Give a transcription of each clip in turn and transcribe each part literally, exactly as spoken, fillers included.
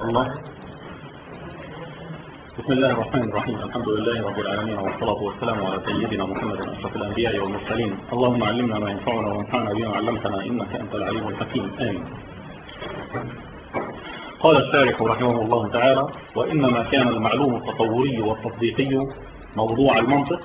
الله. بسم الله الرحمن الرحيم. الحمد لله رب العالمين، والصلاة والسلام على سيدنا محمد أشرف الأنبياء والمرسلين. اللهم علمنا ما ينفعنا وانفعنا بما علمتنا، إنك أنت العليم الحكيم. آمين. قال الشارح رحمه الله تعالى: وإنما كان المعلوم التطوري والتصديقي موضوع المنطق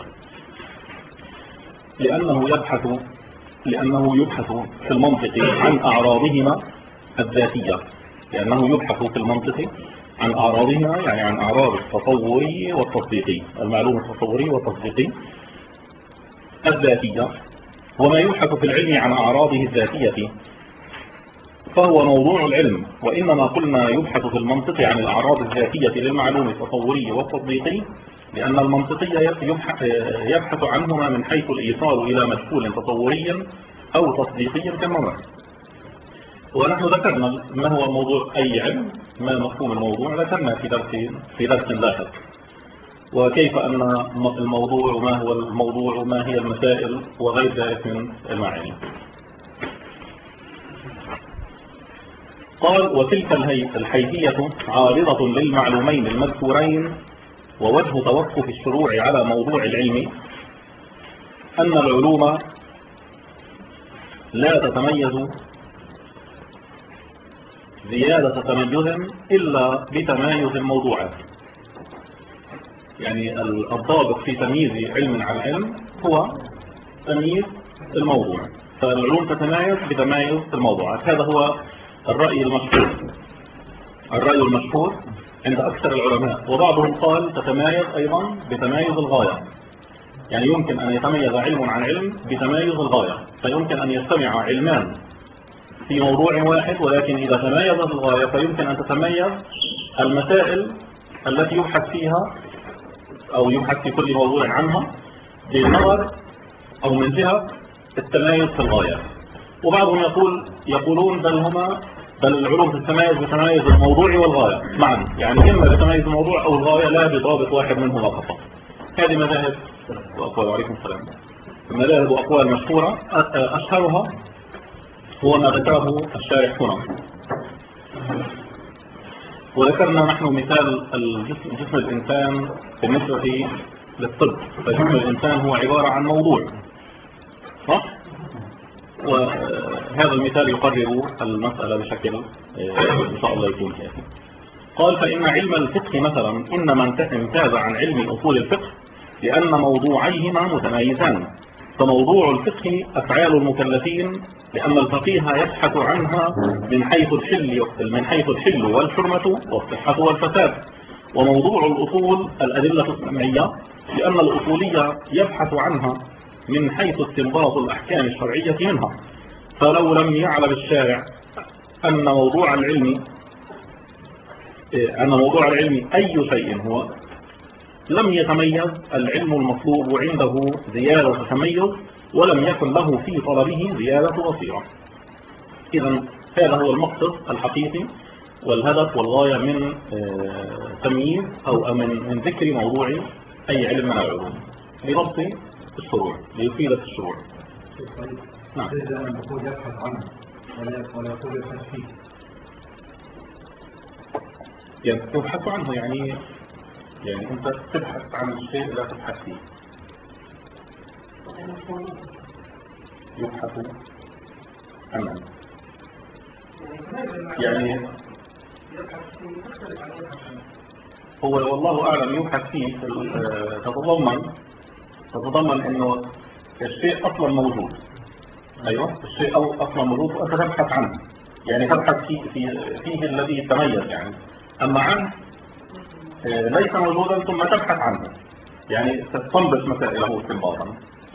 لأنه يبحث لأنه يبحث في المنطق عن أعراضهما الذاتية لأنه يبحث في المنطق عن أعراضهما يعني عن أعراض التطوري والتصديقي، المعلوم التطوري والتصديقي الذاتية. وما يبحث في العلم عن أعراضه الذاتية فهو موضوع العلم. وإنما قلنا يبحث في المنطق عن الأعراض الذاتية للمعلوم التطوري والتصديقي لأن المنطقي يبحث عنهما من حيث الإيصال إلى مدخول تطوري أو تصديقي كالنظر. ونحن ذكرنا ما هو الموضوع أي علم، ما مفهوم الموضوع، ذكرنا في درس في درس لاحق، وكيف أن الموضوع وما هو الموضوع وما هي المسائل وغير ذلك من المعاني. قال: وتلك الحيثية عارضة للمعلومين المذكورين. ووجه توقف الشروع على موضوع العلم أن العلوم لا تتميز زيادة تميز إلا بتمايز الموضوعات. يعني الضابط في تمييز علم عن علم هو تمييز الموضوع، فالعلوم تتمايز بتمايز الموضوعات. هذا هو الرأي المشهور الرأي المشهور عند أكثر العلماء. وبعضهم قال تتمايز أيضا بتمايز الغاية، يعني يمكن أن يتميز علم عن علم بتمايز الغاية، فيمكن أن يجتمع علمان في موضوع واحد، ولكن إذا تمايزت الغاية فيمكن أن تتميز المسائل التي يبحث فيها أو يبحث في كل موضوع عنها بالنظر أو من جهة التمايز في الغاية. وبعضهم يقول يقولون بل هما بل العلوم تتميز بتمايز الموضوع والغاية معا، يعني إما بتمايز الموضوع أو الغاية لا بضابط واحد منهما فقط. هذه مذاهب وأقوال. وعليكم السلام. مذاهب وأقوال مشهورة، أشهرها هو ما ذكره الشارح هنا. وذكرنا نحن مثال الجسم جسم الإنسان بالنسبة للطب، فجسم الإنسان هو عبارة عن موضوع، صح؟ وهذا المثال يقرر المسألة بشكل إن شاء الله يكون كافي. قال: فإن علم الفقه مثلا إنما امتاز عن علم أصول الفقه لأن موضوعيهما متمايزان. فموضوع الفقه أفعال المكلفين لأن الفقيه يبحث عنها من حيث الحل من حيث الحل والحرمة والصحة والفساد. وموضوع الأصول الأدلة السمعية لأن الأصولية يبحث عنها من حيث استنباط الأحكام الشرعية منها. فلو لم يعلم الشارع أن موضوع العلم أن موضوع العلم أي شيء هو لم يتميز العلم المطلوب عنده زيادة تميز، ولم يكن له في طلبه زيادة بصيرة. إذن هذا هو المقصد الحقيقي والهدف والغاية من تمييز أو من ذكر موضوع أي علم من العلوم لضبط الشروع ليفيد الشروع. نعم. إذا أن يقول يبحث عنه ولا يقول يبحث فيه. يبحث عنه يعني يعني أنت تبحث عن الشيء لا تبحث فيه. يبحث عنه يعني هو والله أعلم يبحث فيه تتضمن تتضمن إنه الشيء أصلا موجود. أيوة، الشيء أصلا موجود وأنت تبحث عنه، يعني تبحث فيه, فيه, فيه الذي يتميز يعني. أما عنه ليس موجودا ثم تبحث عنه، يعني تستنبط مسائله استنباطا.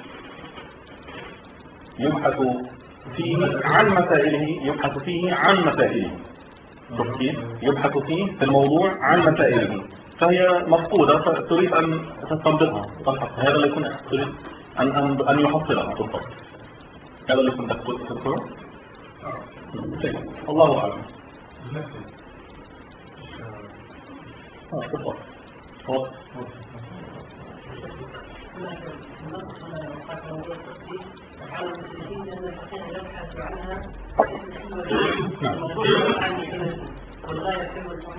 يبحث فيه عن مسائله يبحث فيه عن مسائله يبحث فيه في الموضوع عن مسائله، فهي مفقودة فتريد أن تستنبطها فقط. هذا اللي كنت تريد أن أن أن يحصلها بالضبط. هذا اللي كنت تذكره. الله أعلم. اه بالضبط.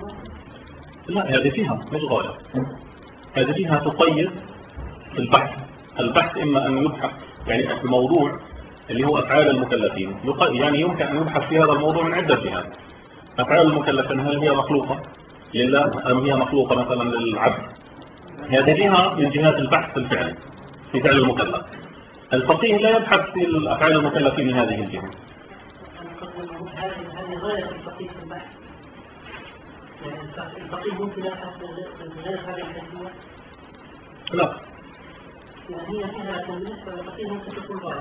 لا، هذه فيها مش غاية، هذه فيها تقيد البحث. البحث إما أن يبحث يعني الموضوع اللي هو أفعال المكلفين، يعني يمكن أن يبحث في هذا الموضوع من عدة جهات. أفعال المكلفين هل هي مخلوقة لله أم هي مخلوقة مثلا للعبد؟ هذه فيها من جهات البحث في الفعل، في فعل المكلف. الفقيه لا يبحث في أفعال المكلفين من هذه الجهة. هذه غاية الفقيه في البحث، يعني الفقيه ممكن يبحث بغير هذه الحيثية؟ لا، يعني هي فيها بالنسبة للفقيه ممكن تكون غاية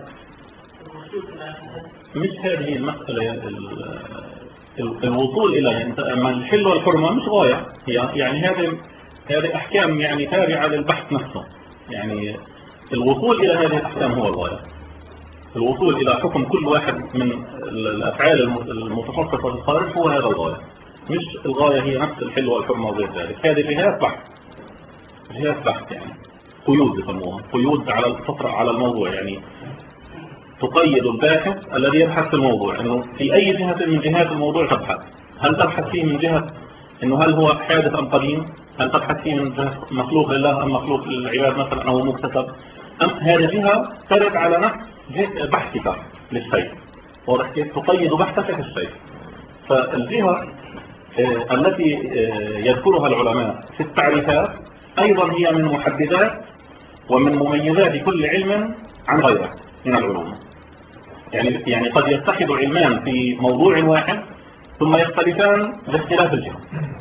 مش هذه المسألة. الوصول إلى يعني الحل والحرمة مش غاية، هي يعني هذه هذه أحكام يعني تابعة للبحث نفسه. يعني الوصول إلى هذه الأحكام هو الغاية، الوصول إلى حكم كل واحد من الأفعال المتخصصة في الخارج هو هذا الغاية، مش الغاية هي نفس الحل والحرمة وغير ذلك. هذه جهات بحث، جهات بحث يعني قيود يسموها، قيود على الفطرة على الموضوع، يعني تقيد الباحث الذي يبحث في الموضوع انه في اي جهة من جهات الموضوع تبحث. هل تبحث فيه من جهة انه هل هو حادث ام قديم؟ هل تبحث فيه من جهة مخلوق لله ام مخلوق للعباد مثلا او مكتسب؟ ام هذه جهة ترد على نفس بحثك للشيء، واضح كيف؟ تقيد بحثك في الشيء. فالجهة آه التي آه يذكرها العلماء في التعريفات ايضا هي من محددات ومن مميزات كل علم عن غيره من العلوم. يعني يعني قد يتحد علمان في موضوع واحد ثم يختلفان باختلاف الجهة،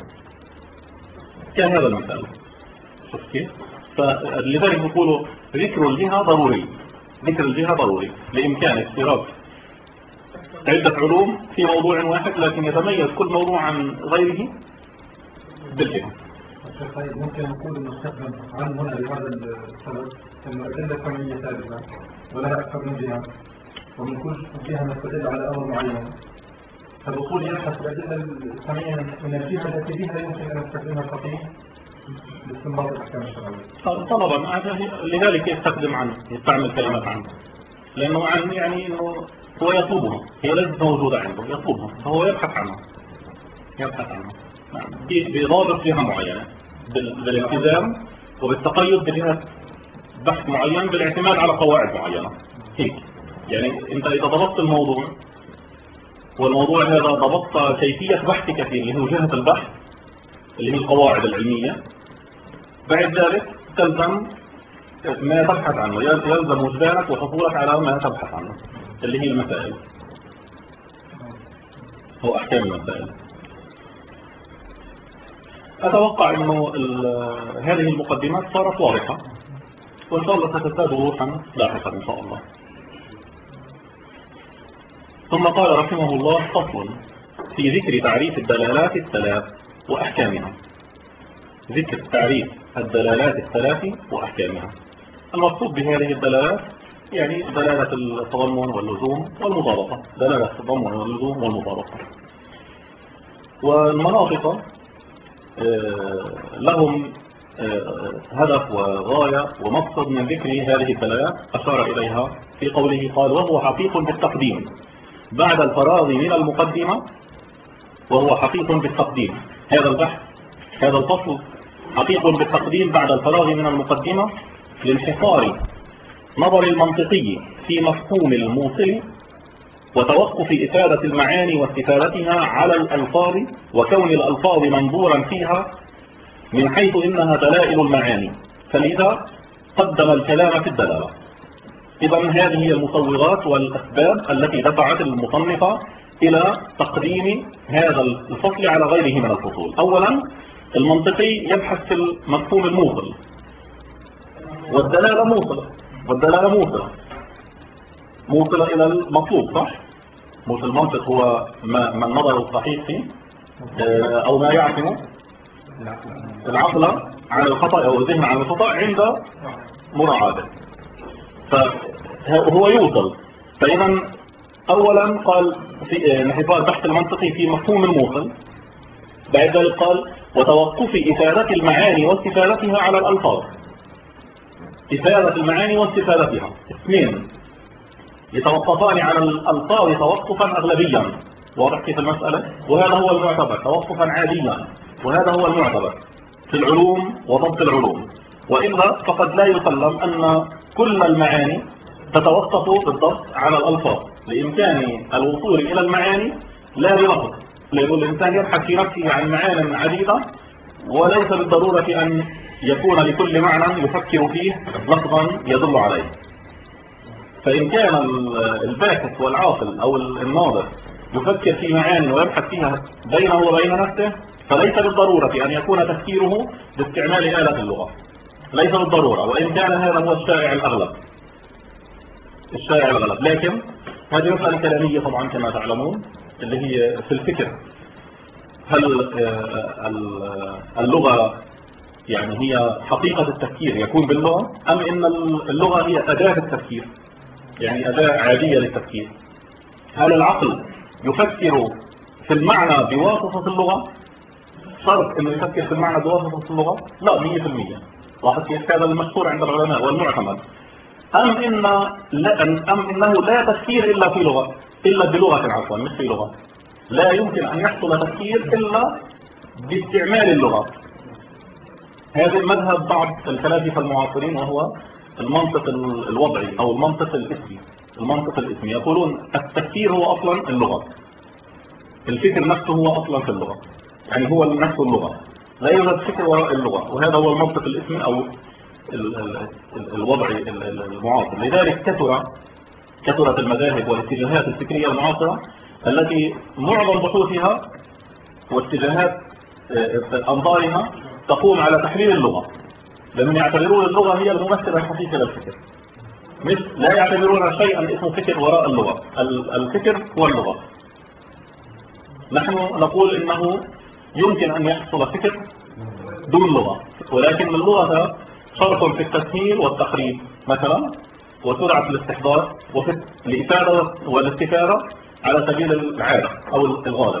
كهذا المثال. شوف كيف؟ فلذلك يقولوا ذكر الجهة ضروري، ذكر الجهة ضروري لإمكان اشتراك عدة علوم في موضوع واحد، لكن يتميز كل موضوع عن غيره بالجهة. طيب ممكن نقول المستخدم عن هنا لهذا السبب أن الأدلة الكونية ثابتة ولها أكثر من جهة، ومن كل جهة نستدل على أمر معين، فالوصول يبحث الأدلة الكونية من الجهة التي بها يمكن أن نستخدمها الفقيه لاستنباط الأحكام الشرعية. طبعا لذلك يستخدم عنه، يستعمل كلمات عنه، لأنه عن يعني إنه هو يطلبها، هي ليست موجودة عنده، يطلبها فهو يبحث عنها، يبحث عنها بضابط جهة معينة، بالالتزام وبالتقيد بجهة بحث معين، بالاعتماد على قواعد معينة. هيك يعني أنت إذا ضبطت الموضوع والموضوع هذا ضبطت كيفية بحثك فيه اللي هو جهة البحث اللي هي القواعد العلمية، بعد ذلك تلزم ما تبحث عنه، يلزم وجدانك وحصولك على ما تبحث عنه اللي هي المسائل أو أحكام المسائل. أتوقع أنه هذه المقدمات صارت واضحة، وإن شاء الله ستزداد وضوحا لاحقا إن شاء الله. ثم قال رحمه الله: فصل في ذكر تعريف الدلالات الثلاث وأحكامها. ذكر تعريف الدلالات الثلاث وأحكامها. المقصود بهذه الدلالات يعني دلالة التضمن واللزوم والمطابقة، دلالة التضمن واللزوم والمطابقة. والمناطق لهم هدف وغاية ومقصد من ذكر هذه الدلالات أشار إليها في قوله قال: وهو حقيق بالتقديم بعد الفراغ من المقدمة. وهو حقيق بالتقديم، هذا البحث هذا الفصل حقيق بالتقديم بعد الفراغ من المقدمة لانحصار نظر المنطقي في مفهوم الموصل وتوقف إفادة المعاني واستفادتها على الألفاظ، وكون الألفاظ منظورا فيها من حيث إنها دلائل المعاني، فلذا قدم الكلام في الدلالة. إذا هذه هي المصوغات والأسباب التي دفعت المصنف إلى تقديم هذا الفصل على غيره من الفصول. أولا المنطقي يبحث في المفهوم الموصل، والدلالة موصلة، والدلالة موصلة موصلة إلى المطلوب، صح؟ موصل المنطق هو ما, ما النظر الصحيح فيه أو ما يعصم العقل عن الخطأ أو الذهن عن الخطأ عند مراعاته، فهو يوصل. فإذا أولا قال في انحصار البحث المنطقي في مفهوم الموصل، بعد ذلك قال وتوقف إفادة المعاني واستفادتها على الألفاظ. إفادة المعاني واستفادتها اثنين يتوقفان على الألفاظ توقفا أغلبيا، واضح كيف المسألة؟ وهذا هو المعتبر، توقفا عاديا وهذا هو المعتبر في العلوم وضبط العلوم، وإلا فقد لا يسلم أن كل المعاني تتوقف بالضبط على الألفاظ، لإمكان الوصول إلى المعاني لا بلفظ، لأن الإنسان يبحث في نفسه عن معان عديدة وليس بالضرورة أن يكون لكل معنى يفكر فيه لفظا يدل عليه. فإن كان الباحث والعاقل أو الناظر يفكر في معاني ويبحث فيها بينه وبين نفسه، فليس بالضرورة أن يكون تفكيره باستعمال آلة اللغة، ليس بالضرورة، وإن كان هذا هو الشائع الأغلب الشائع الأغلب لكن هذه مسألة كلامية طبعا كما تعلمون، اللي هي في الفكر، هل اللغة يعني هي حقيقة التفكير يكون باللغة، أم إن اللغة هي أداة التفكير، يعني أداة عادية للتفكير؟ هل العقل يفكر في المعنى بواسطة اللغة؟ شرط إنه يفكر في المعنى بواسطة اللغة؟ لا، مية في المية. لاحظ كيف هذا المشهور عند العلماء والمعتمد. أم إن لا أم إنه لا تفكير إلا في لغة، إلا بلغة عفوا مش في لغة. لا يمكن أن يحصل تفكير إلا باستعمال اللغة. هذا المذهب بعض الفلاسفة المعاصرين، وهو المنطق الوضعي أو المنطق الاسمي. المنطق الاسمي يقولون التفكير هو أصلا اللغة، الفكر نفسه هو أصلا في اللغة، يعني هو نفس اللغة، لا يوجد فكر وراء اللغة، وهذا هو المنطق الاسمي أو الوضعي المعاصر. لذلك كثر كثرت المذاهب والاتجاهات الفكرية المعاصرة التي معظم بحوثها واتجاهات أنظارها تقوم على تحليل اللغة، لأنهم يعتبرون اللغة هي الممثل الحقيقي للفكر، مش لا يعتبرون شيئا اسمه فكر وراء اللغة. الفكر هو اللغة. نحن نقول إنه يمكن أن يحصل فكر دون لغة، ولكن اللغة شرط في التسهيل والتقريب مثلا، وسرعة الاستحضار، وفي الإفادة والاستفادة على سبيل العادة أو الغالب،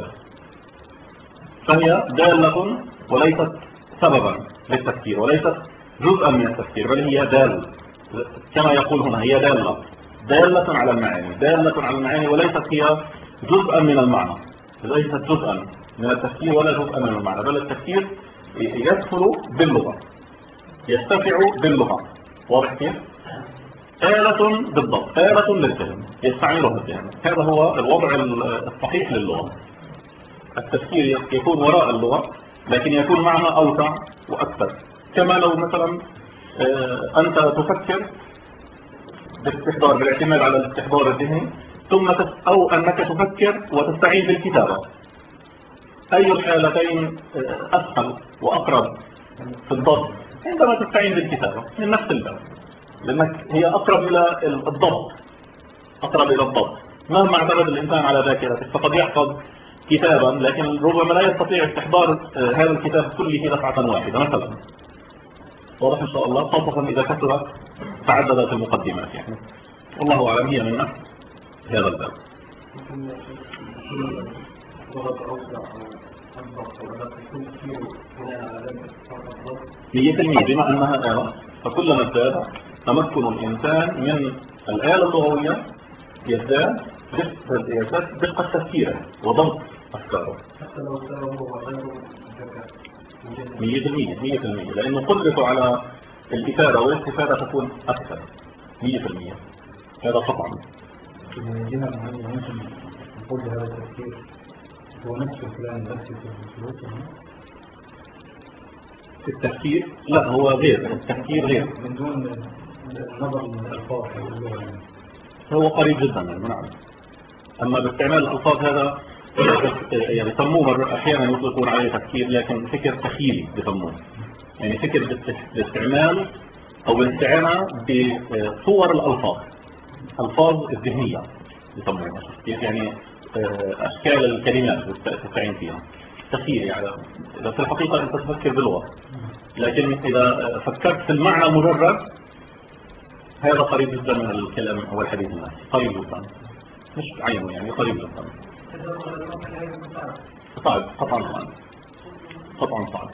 فهي دالة وليست سببا للتفكير، وليست جزءا من التفكير، بل هي دالة كما يقول هنا، هي دالة دالة على المعاني، دالة على المعاني، وليست هي جزءا من المعنى، ليست جزءا من التفكير ولا جزءا من المعنى، بل التفكير يدخل باللغة، يستفع باللغة. واضح كيف؟ آلة بالضبط، آلة للذهن يستعملها الذهن. هذا هو الوضع الصحيح للغة. التفكير يكون وراء اللغة، لكن يكون معها أوسع وأكثر. كما لو مثلا أنت تفكر باستحضار، بالاعتماد على الاستحضار الذهني، ثم أو أنك تفكر وتستعين بالكتابة، أي الحالتين أسهل وأقرب في الضبط؟ عندما تستعين بالكتابة من نفس الباب، لأنك هي أقرب إلى الضبط، أقرب إلى الضبط. مهما اعتمد الإنسان على ذاكرته فقد يحفظ كتابا، لكن ربما لا يستطيع استحضار هذا الكتاب كله دفعة واحدة مثلا. واضح إن شاء الله، خاصة إذا كثرت تعددت المقدمات يعني. والله أعلم، هي من نفس هذا الباب. مية في المية بما أنها آلة، فكلما ازداد تمكن الإنسان من الآلة اللغوية يزداد يزداد دقة تفكيره وضبط أفكاره. حتى لو سألوا غيره مية في المية مية في المية لأنه قدرته على الإفادة والاستفادة تكون أكثر. مية في المية هذا قطعا. هنا ممكن نقول هذا التفكير هو نفس الكلام نفس الفلوس. التفكير لا، هو غير التفكير، غير من دون النظر من الألفاظ هو قريب جدا يعني. نعم. أما باستعمال الألفاظ هذا يعني يسموه أحيانا يطلقون عليه تفكير، لكن فكر تخيلي يسموه، يعني فكر باستعمال أو بالاستعانة بصور الألفاظ، ألفاظ الذهنية يسموها، يعني أشكال الكلمات تستعين فيها تخيل يعني. في الحقيقة أنت تفكر باللغة، لكن إذا فكرت في المعنى مجرد هذا قريب جدا من الكلام أو الحديث النفسي، قريب جدا مش عينه يعني، قريب جدا. صعب قطعا صعب قطعا صعب.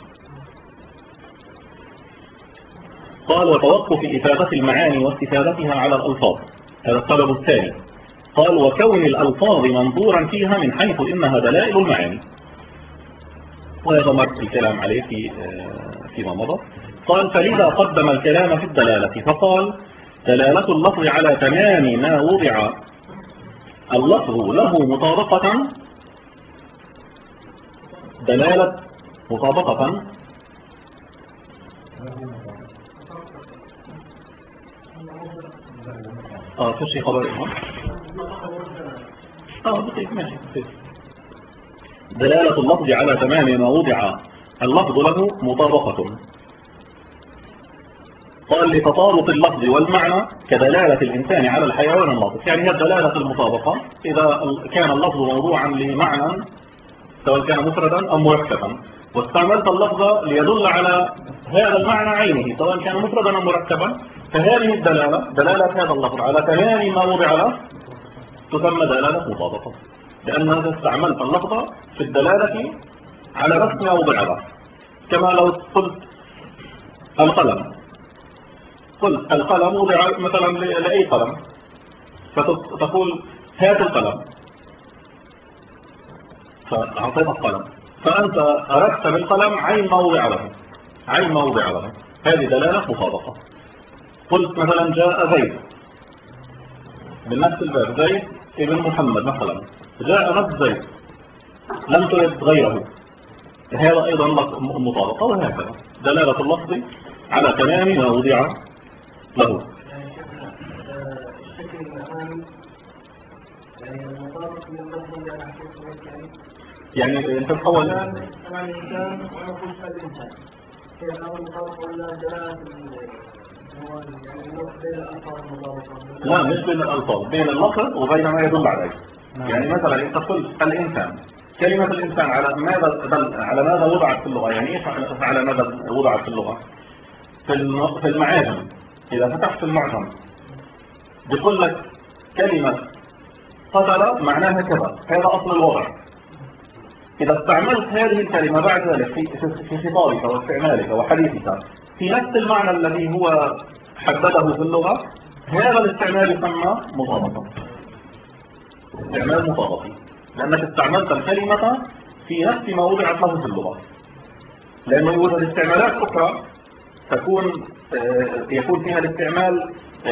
قال وتوقف إفادة المعاني واستفادتها على الألفاظ، هذا السبب الثاني. قال وكون الألفاظ منظورا فيها من حيث إنها دلائل المعاني. ويضمر الكلام عليه في فيما مضى. قال فلذا قدم الكلام في الدلالة فقال دلالة اللفظ على تمام ما وضع اللفظ له مطابقة دلالة مطابقة اه في شيء خبر اه دقيق ماشي دقيق. دلالة اللفظ على تمام ما وضع اللفظ له مطابقة. قال لتطابق اللفظ والمعنى كدلالة الإنسان على الحيوان الناطق، يعني هي دلالة المطابقة إذا كان اللفظ موضوعا لمعنى سواء كان مفردا أو مركبا، واستعملت اللفظ ليدل على هذا المعنى عينه سواء كان مفردا أو مركبا، فهذه الدلالة دلالة هذا اللفظ على تمام ما وضع له تسمى دلالة مطابقة، لأنك استعملت اللفظ في الدلالة على نفس ما وضع له. كما لو قلت القلم، قلت القلم وضع مثلا لأي قلم، فتقول هات القلم فأعطيت القلم، فأنت أردت بالقلم عين ما وضع له، عين ما وضع له، هذه دلالة مطابقة. قلت مثلا جاء زيد من نفس الباب، زيد ابن محمد مثلا، جاء نفس زيد لم ترد غيره، هذا أيضا مطابقة. وهكذا دلالة اللفظ على تمام ما وضع له. يعني انت تحول انا الانسان وانا قلت الانسان هي الامر المطابق ولا دلاله يعني النص بين الالفاظ المطابقه؟ لا مش بين الالفاظ، بين اللفظ وبين ما يدل عليه. يعني مثلا انت قلت الانسان، كلمة الانسان على ماذا دل، على ماذا وضعت في اللغة؟ يعني ايش على ماذا وضعت في اللغة؟ في في المعاجم اذا فتحت المعجم بيقول لك كلمة قتل معناها كذا، هذا اصل الوضع. إذا استعملت هذه الكلمة بعد ذلك في في خطابك واستعمالك وحديثك في نفس المعنى الذي هو حدده في اللغة، هذا الاستعمال يسمى مطابقة، استعمال مطابقي، لأنك استعملت الكلمة في نفس ما وضعت له في اللغة. لأنه يوجد استعمالات أخرى تكون يكون فيها الاستعمال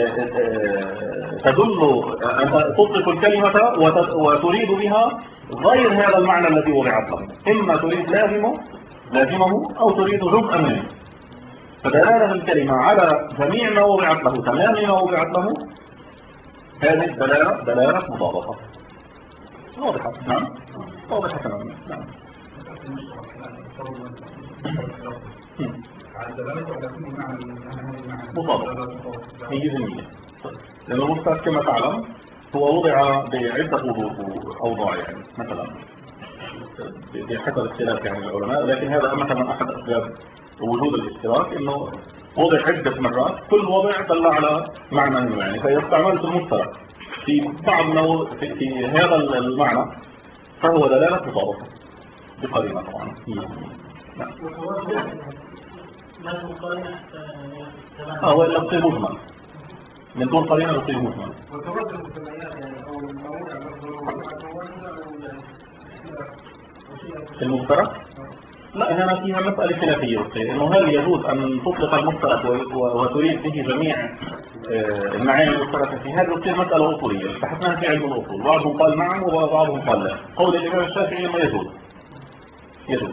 تدل أن تطلق الكلمة وتريد بها غير هذا المعنى الذي وضعت له، إما تريد لازمه لازمه أو تريد جزءا منه. فدلالة الكلمة على جميع ما وضعت له، تمام ما وضعت له، هذه الدلالة دلالة مطابقة واضحة. نعم واضحة تماما. نعم مطابقة مية بالمية، لأن المفترض كما تعلم هو وضع بعدة أوضاع، يعني مثلا بحسب اختلاف يعني العلماء، لكن هذا مثلا أحد أسباب وجود الاشتراك إنه وضع عدة مرات، كل وضع دل على معنى يعني، فإذا استعملت المشترك في بعض نوع في, في هذا المعنى فهو دلالة مطابقة بقرينة طبعا. نعم. اه هو إلا بصير مجمل من دون قرينة بصير مجمل. المشترك لا هنا فيها مسألة خلافية، إنه هل يجوز أن تطلق المشترك وتريد به جميع المعاني المشتركة في هذا؟ تصير مسألة أصولية بحثناها في علم الأصول، بعضهم قال نعم وبعضهم قال لا. قول الإمام الشافعي إنه يجوز يجوز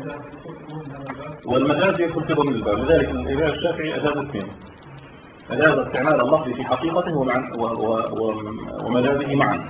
والمجاز يدخل في ضمن الباب، لذلك الإمام الشافعي أجاز اثنين، أجاز استعمال اللفظ في حقيقته ومجازه معا.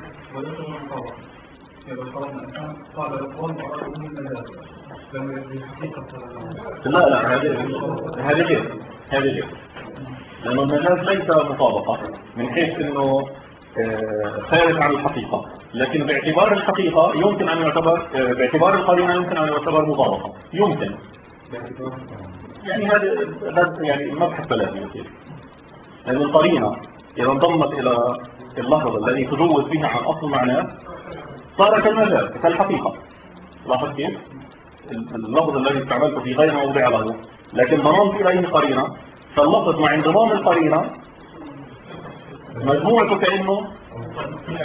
لا لا هذه هذه غير هذه غير لأنه المجاز ليس مطابقة من حيث أنه خارج عن الحقيقة، لكن باعتبار الحقيقة يمكن أن يعتبر، باعتبار القرينة يمكن أن يعتبر مطابقة، يمكن يعني هذا يعني مبحث ثلاثي يصير، لأن القرينة إذا انضمت إلى اللفظ الذي تجوز به عن أصل معناه صار كالمجاز كالحقيقة. لاحظ كيف؟ اللفظ الذي استعملته في غير موضع له لكن ضممت إليه قرينة، فاللفظ مع انضمام القرينة مجموعته كأنه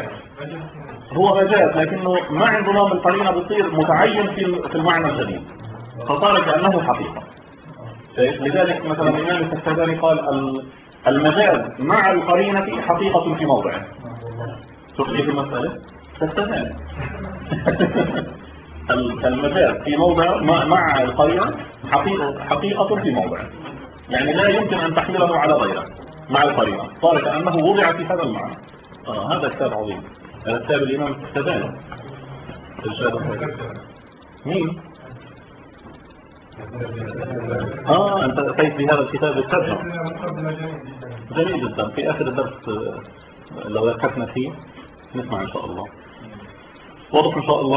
هو مجاز، لكنه مع انضمام القرينة بيصير متعين في المعنى الجديد. فصار كأنه حقيقة. لذلك مثلا الإمام الكتاباني قال المجاز مع القرينة حقيقة في موضعه. شوف كيف المسألة؟ كتاباني المجاز في موضع مع القرينة حقيقة, حقيقة في موضعه، يعني لا يمكن أن تحمله على غيره مع القرينة، صار كأنه وضع في هذا المعنى. آه هذا كتاب عظيم، هذا كتاب الإمام الكتاباني. مين؟ اه انت اتيت بهذا الكتاب الترجمة. جميل جدا. في اخر الدرس لو ركزنا فيه نسمع ان شاء الله. واضح ان شاء الله.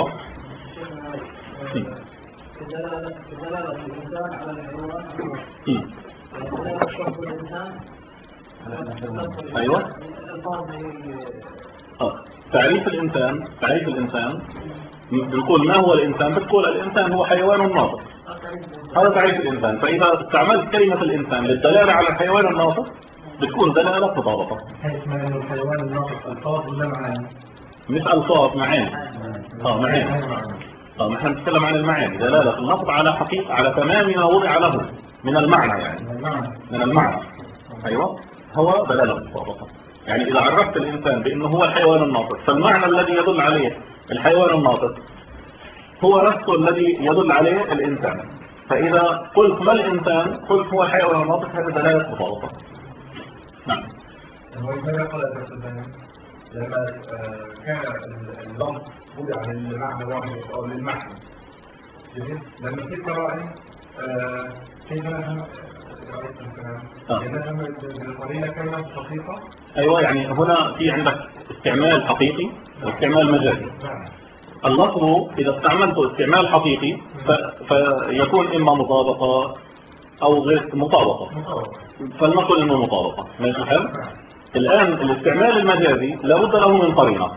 دلالة الإنسان على الحيوان. ايوه. اه تعريف الانسان، تعريف الانسان بنقول ما هو الانسان؟ بتقول الانسان هو حيوان ناطق، هذا تعريف الانسان. فاذا استعملت كلمة الانسان للدلالة على الحيوان الناطق بتكون دلالة مطابقة. حيث ما انه الحيوان الناطق الفاظ ولا معاني؟ مش الفاظ، معاني. اه معاني. اه نحن نتكلم عن المعاني، دلالة اللفظ على حقيقة، على تمام ما وضع له من المعنى، يعني من المعنى. ايوه هو دلالة مطابقة. يعني اذا عرفت الانسان بانه هو الحيوان الناطق فالمعنى الذي يدل عليه الحيوان الناطق هو نفسه الذي يدل عليه الانسان. فاذا قلت ما الانسان قلت هو الحيوان الناطق، هذه دلالة مطابقة. نعم. لما كان اللفظ وضع للمعنى واحد او للمعنى، لما في قرائن كيف نفهم نفهم القرينة كلمة حقيقة؟ ايوه يعني هنا في عندك استعمال حقيقي واستعمال مجازي. اللفظ اذا استعملته استعمال حقيقي فيكون اما مطابقة او غير مطابقة، فلنقل انه مطابقة. ماشي الحال؟ الآن الاستعمال المجازي لابد له من قرينة،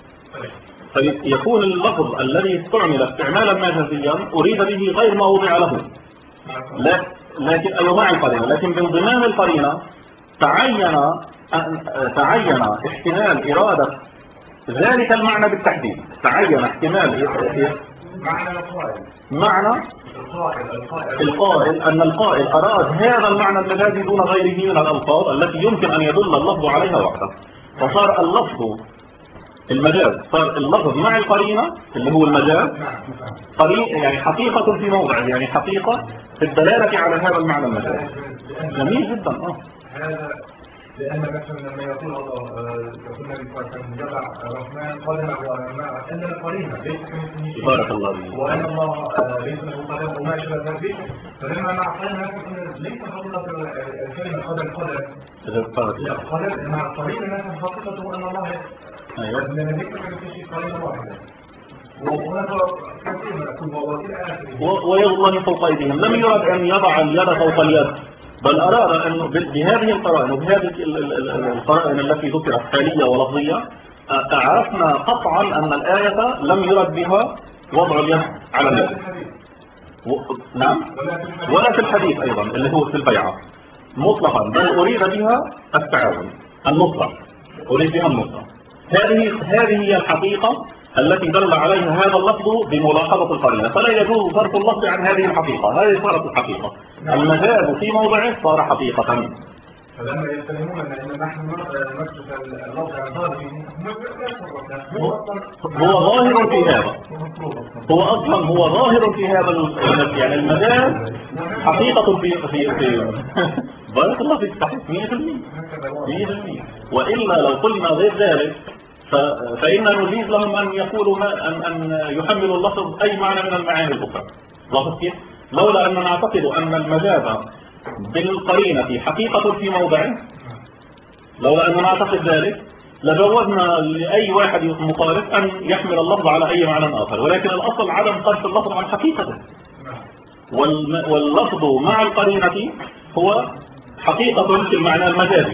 فيكون اللفظ الذي استعمل استعمالا مجازيا أريد به غير ما وضع له، لا لكن أي مع القرينة، لكن بانضمام القرينة تعين تعين احتمال إرادة ذلك المعنى بالتحديد. تعين احتمال معنى القائل معنى القائل أن القائل أراد هذا المعنى المجازي دون غيره من الألفاظ التي يمكن أن يدل اللفظ عليها وحده. فصار اللفظ المجاز، صار اللفظ مع القرينة اللي هو المجاز قرين، يعني حقيقة في موضع، يعني حقيقة في الدلالة على هذا المعنى المجازي. جميل جدا. اه هذا لأن مثلا لما يقول الله يقول النبي صلى الله عليه وسلم يضع الرحمن قدمه وما أن القرينة ليس كمثله بارك الله فيك، وأن الله ليس له قدم وما شابه ذلك. فلما مع قرينة نفهم ليس حقيقة الكلمة قدم قدم لا قدم مع قرينة نفهم حقيقته أن الله أيوه لأن ليس كمثله قرينة واحدة. وهناك كثير من الكتب ويد الله فوق أيديهم. لم يرد أن يضع اليد فوق اليد، بل أراد أن بهذه القرائن وبهذه القرائن التي ذكرت حالية ولفظية عرفنا قطعا أن الآية لم يرد بها وضع اليد على اليد. و... نعم ولا في الحديث أيضا اللي هو في البيعة مطلقا، بل أريد بها التعاون المطلق، أريد بها المطلق. هذه هذه هي الحقيقة التي دل عليها هذا اللفظ بملاحظة القرينة، فلا يجوز صرف اللفظ عن هذه الحقيقة. هذه صارت الحقيقة، المجاز في موضعه صار حقيقة. فلما يتكلمون ان نحن نكتب اللفظ عن ظاهره هو ظاهر في هذا، هو اصلا هو ظاهر في هذا، يعني المجاز حقيقة في في في بارك الله فيك صحيح مية بالمية. والا لو قلنا غير ذلك فإننا نجيز لهم أن يقولوا ما أن أن يحملوا اللفظ أي معنى من المعاني الأخرى. لاحظ كيف؟ لولا أننا نعتقد أن المجاز بالقرينة حقيقة في موضعه، لولا أننا نعتقد ذلك لجوزنا لأي واحد مخالف أن يحمل اللفظ على أي معنى آخر، ولكن الأصل عدم صرف اللفظ عن حقيقته. واللفظ مع القرينة هو حقيقة في المعنى المجازي،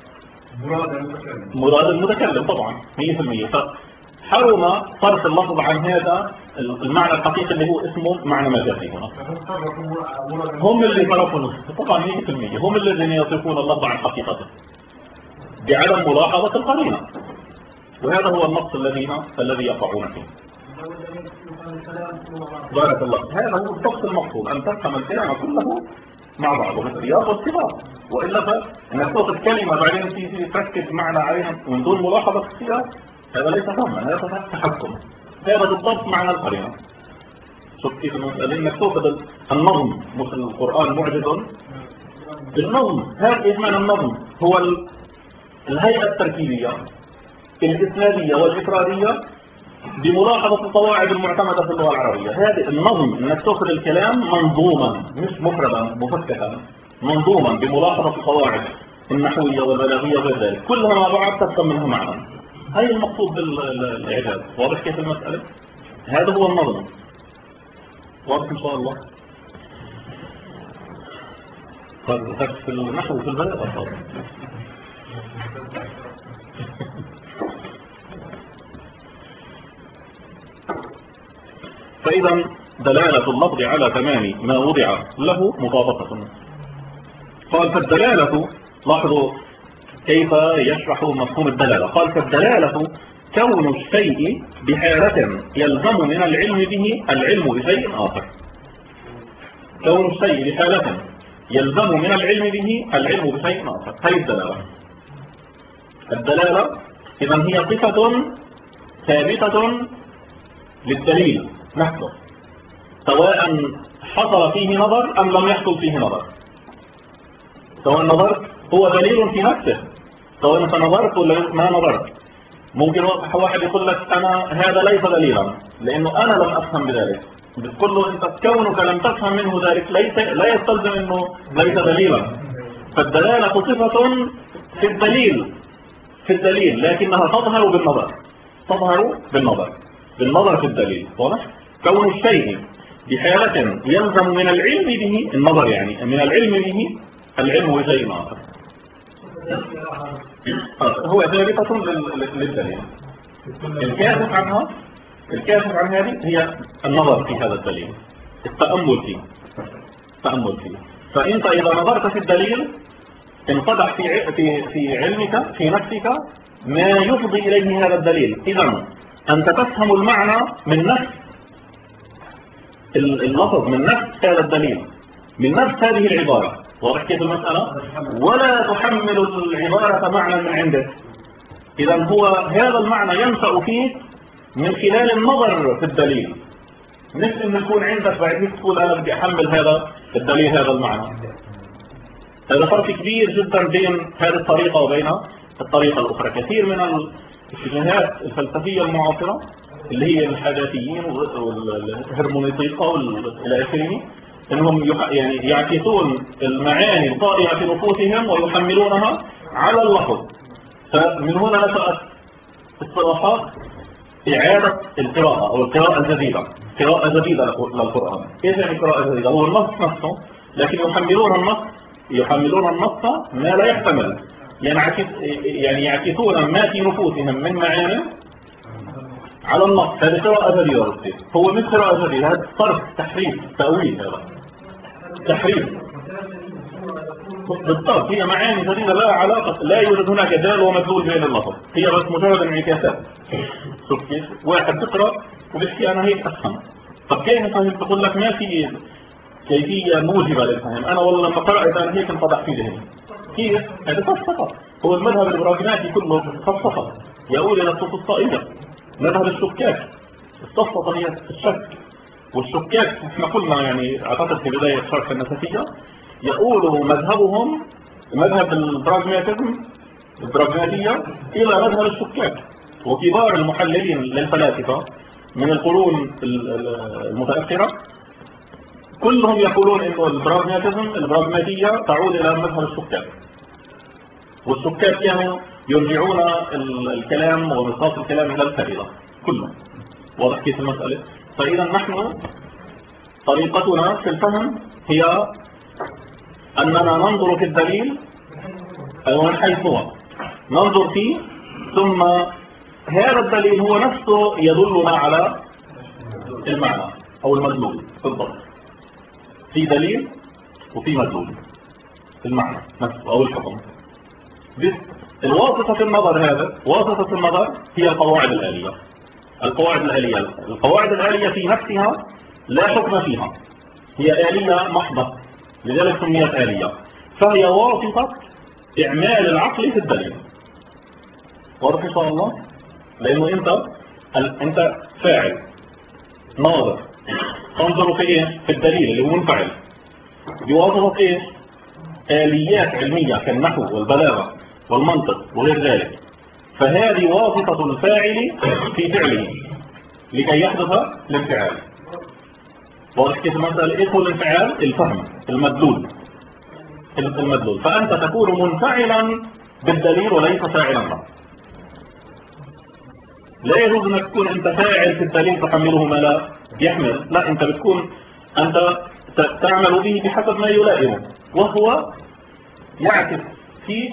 مراد المتكلم طبعا مية بالمية. فحرم صرف اللفظ عن هذا المعنى الحقيقي اللي هو اسمه معنى مجازي. هنا هم اللي فرقوا طبعا مية بالمية، هم الذين يصرفون اللفظ عن حقيقته بعدم ملاحظة القرينة، وهذا هو النقص الذي الذي يقعون فيه. بارك الله. هذا هو بالضبط المقصود، أن تفهم الكلام كله مع بعضه بالرياض والصغار، وإلا فإنك تأخذ كلمة بعدين تيجي تركز معنى عليها من دون ملاحظة في السياق، هذا ليس فهما، هذا تحكم. هذا بالضبط معنى القرينة. شوف كيف المسألة، إنك تأخذ النظم، مثل القرآن معجز بالنظم. هذا معنى النظم، هو الهيئة التركيبية الإسنادية والإفرادية بملاحظة القواعد المعتمدة في اللغة العربية. هذه النظم، انك تأخذ الكلام منظوما مش مفردا مفككا، منظوما بملاحظة القواعد النحوية والبلاغية وغير ذلك، كلها مع بعض تفهم منها معنى. هاي المقصود بالإعجاز. واضح كيف المسألة؟ هذا هو النظم. واضح إن شاء الله. في النحو في البلاغة صار. فإذا دلالة اللفظ على تمام ما وضع له مطابقة. قال فالدلالة، لاحظوا كيف يشرح مفهوم الدلالة. قال فالدلالة كون الشيء بحالة يلزم من العلم به العلم بشيء آخر. كون الشيء بحالة يلزم من العلم به العلم بشيء آخر، هي الدلالة. الدلالة إذن هي صفة ثابتة للدليل نفسه، سواء حصل فيه نظر أم لم يحصل فيه نظر. سواء النظر هو دليل في نفسه، سواء أنت نظرت ولا ما نظرت. ممكن واحد يقول لك أنا هذا ليس دليلا لأنه أنا لم أفهم بذلك، بتقول له أنت كونك لم تفهم منه ذلك ليس لا يستلزم أنه ليس دليلا. فالدلالة صفة في الدليل في الدليل لكنها تظهر بالنظر، تظهر بالنظر بالنظر في الدليل. واضح؟ كون الشيء بحالة يلزم من العلم به النظر، يعني من العلم به العلم بشيء آخر، هو ثابتة للدليل. الكاشف عنها الكاشف عن هذه هي النظر في هذا الدليل، التأمل فيه التأمل فيه. فأنت إذا نظرت في الدليل انقدح في في في علمك في نفسك ما يفضي إليه هذا الدليل. إذا أنت تفهم المعنى من نفس اللفظ، من نفس هذا الدليل، من نفس هذه العبارة. واضح كيف المسألة؟ ولا تحمل العبارة معنى من عندك. إذا هو هذا المعنى ينشأ فيه من خلال النظر في الدليل، مش إنه يكون عندك بعدين تقول أنا بدي أحمل هذا الدليل هذا المعنى. هذا فرق كبير جدا بين هذه الطريقة وبين الطريقة الأخرى. كثير من الاتجاهات الفلسفية المعاصرة اللي هي الحداثيين والهرمونيطيقة والى آخره، انهم يعني يعكسون المعاني الطائرة في نفوسهم ويحملونها على اللفظ. فمن هنا نشأت اصطلاحات إعادة القراءة أو القراءة الجديدة، قراءة جديدة للقرآن. كيف يعني قراءة جديدة؟ هو النص نفسه لكن يحملون النص يحملون النص ما لا يحتمل، ينعكس يعني يعكسون ما في نفوسهم من معاني على النص. هذه قراءة جديدة. هو مش قراءة جديدة، هذا صرف، تحريف، تأويل. هذا تحريف بالضبط. هي معاني جديدة لا علاقة، لا يوجد هناك دال ومدلول بين اللفظ، هي بس مجرد انعكاسات. شوف كيف واحد تقرأ وبيحكي أنا هيك أفهم. طب كيف فهمت؟ تقول لك ما في كيفية موجبة للفهم. أنا والله لما قرأت أنا هيك انفضح في ذهني. كيف؟ هذا فلسفة. هو المذهب البراغماتي كله فلسفة يقول إلى السفسطائية، مذهب الشكاك. السفسطة هي الشك، والشكاك احنا قلنا يعني اعتقد في بداية شرح النسفية يقولوا مذهبهم مذهب البراغماتيزم البراغماتية إلى مذهب الشكاك. وكبار المحللين للفلاسفة من القرون المتأخرة كلهم يقولون إنه البراغماتيزم البراغماتية تعود إلى مذهب الشكاك، والشكاك كانوا يرجعون الكلام ومصاص الكلام إلى الفائدة كله. واضح كيف المسألة؟ فإذا نحن طريقتنا في الفهم هي أننا ننظر في الدليل من حيث هو، ننظر فيه، ثم هذا الدليل هو نفسه يدلنا على المعنى أو المدلول. بالضبط، في دليل وفي مدلول، المعنى نفسه أو الحكم. الواسطة في النظر هذا واسطة النظر هي القواعد الآلية. القواعد الآلية القواعد الآلية في نفسها لا حكم فيها، هي آلية محضة، لذلك سميت آلية، فهي واسطة إعمال العقل في الدليل. واضح إن شاء الله؟ لأنه أنت أنت فاعل ناظر، تنظر في إيه؟ في الدليل اللي هو منفعل بواسطة إيه؟ آليات علمية كالنحو والبلاغة والمنطق وغير ذلك، فهذه واسطة الفاعل في فعله لكي يحدث الانفعال. واضح كيف المسألة؟ إيه هو الانفعال؟ الفهم، المدلول المدلول فأنت تكون منفعلا بالدليل وليس فاعلا له. لا يجوز أن تكون أنت فاعل في الدليل تحمله ما لا يحمل، لا، أنت بتكون أنت تعمل به بحسب ما يلائمه، وهو يعكس فيه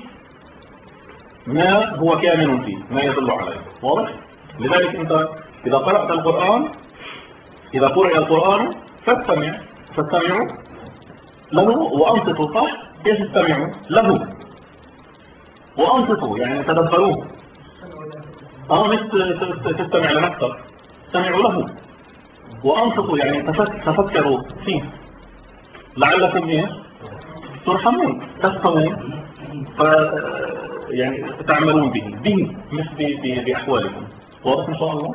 ما هو كامن فيه، ما يدل عليه. واضح؟ لذلك أنت إذا قرأت القرآن، إذا قرأ القرآن فاستمع فاستمعوا له وأنصتوا. صح؟ كيف تستمعوا له وأنصتوا؟ يعني تدبروه. اه مش تستمع لنفسك، استمعوا له وأنصتوا، يعني تفكروا فيه لعلكم ايه ترحمون، تفهمون، ف يعني تعملون به به مش بأحوالكم. واضح إن شاء الله؟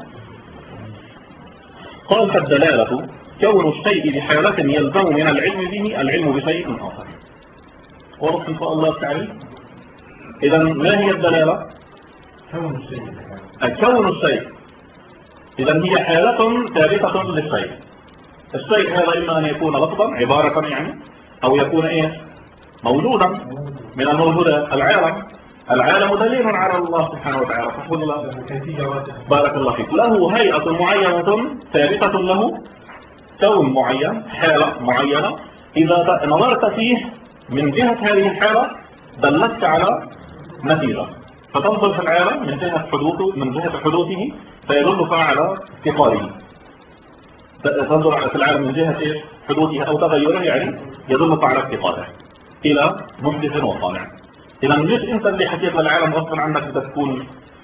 قال فالدلالة كون الشيء بحالة يلزم من العلم به العلم بشيء آخر. واضح إن شاء الله التعريف؟ إذا ما هي الدلالة؟ كون الشيء كون الشيء، إذا هي حالة ثابتة للشيء. الشيء هذا إما أن يكون لفظا عبارة يعني، أو يكون إيه موجودا من الموجودات. العالم العالم دليل على الله سبحانه وتعالى. تحفظ الله بارك الله فيك. له هيئة معينة ثابتة، له كون معين، حالة معينة، إذا نظرت فيه من جهة هذه الحالة دلت على نتيجة، فتنظر في العالم من جهة حدوثه من جهة حدوثه فيدلك على افتقاره. تنظر في العالم من جهة حدوثه أو تغيره يعني يدلك على افتقاره إلى محدث وصانع. إذا مش أنت اللي حكيت للعالم غصبا عنك تكون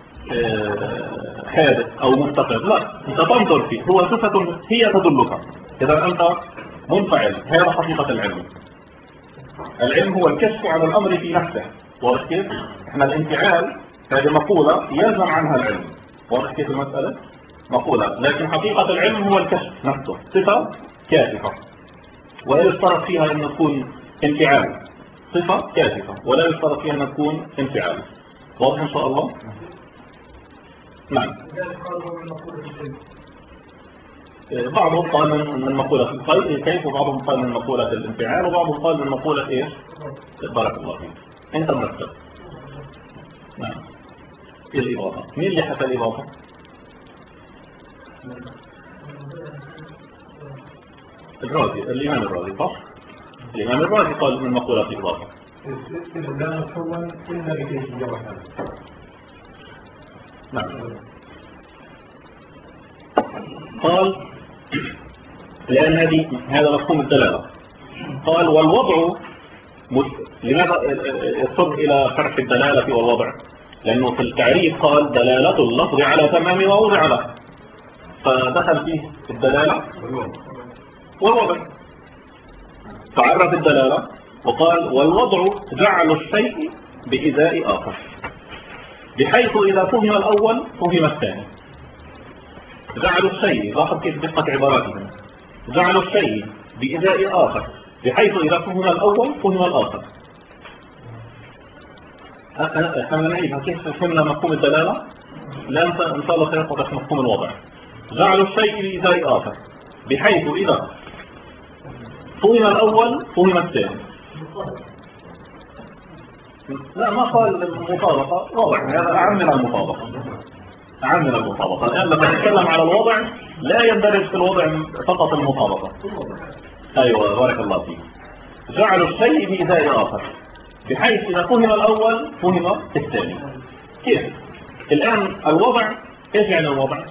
حادث أو مفتقر، لا، أنت تنظر فيه، هو صفة هي تدلك. إذا أنت منفعل. هذا حقيقة العلم. العلم هو الكشف عن الأمر في نفسه. واضح كيف؟ إحنا الانفعال هذه مقولة يلزم عنها العلم. واضح كيف المسألة؟ مقولة، لكن حقيقة العلم هو الكشف نفسه، صفة كاشفة، ولا يشترط فيها أن تكون انفعال، صفة كاشفة ولا يشترط فيها أن تكون انفعال. واضح إن شاء الله؟ نعم. بعضهم قال من مقولة الكيف، وبعضهم قال من مقولة الانفعال، وبعضهم قال من مقولة ايش؟ بارك الله فيك. انت مرتب. نعم. ايه الإضافة؟ مين اللي حكى الإضافة؟ الرازي، الإمام الرازي، صح؟ الإمام الرازي قال من مقولة الإضافة. لا نتكون إلا بكيفية واحدة. نعم. قال لأن هذه هذا مفهوم الدلالة. قال والوضع مت... لماذا اضطر إلى شرح الدلالة والوضع؟ لأنه في التعريف قال دلالة اللفظ على تمام ما وضع له، فدخل فيه الدلالة والوضع. فعرف الدلالة وقال والوضع جعل الشيء بإزاء آخر، بحيث إذا فهم الأول فهم الثاني. جعل الشيء، لاحظ كيف دقة عباراتهم، جعل الشيء بإزاء آخر بحيث إذا فهم الأول فهم الآخر. احنا نعيدها كيف فهمنا مفهوم الدلالة؟ لا انت ان شاء الله سيتضح مفهوم الوضع. جعل الشيء بإزاء آخر بحيث إذا فهم الأول فهم الثاني. لا، ما قال المطابقة، وضع هذا أعم من المطابقة، أعم من المطابقة. الآن لما نتكلم على الوضع لا يندرج في الوضع فقط المطابقة. أيوة بارك الله فيك. جعل الشيء بإزاء آخر بحيث إذا فهم الأول فهم الثاني. كيف؟ الآن الوضع إيش يعني الوضع؟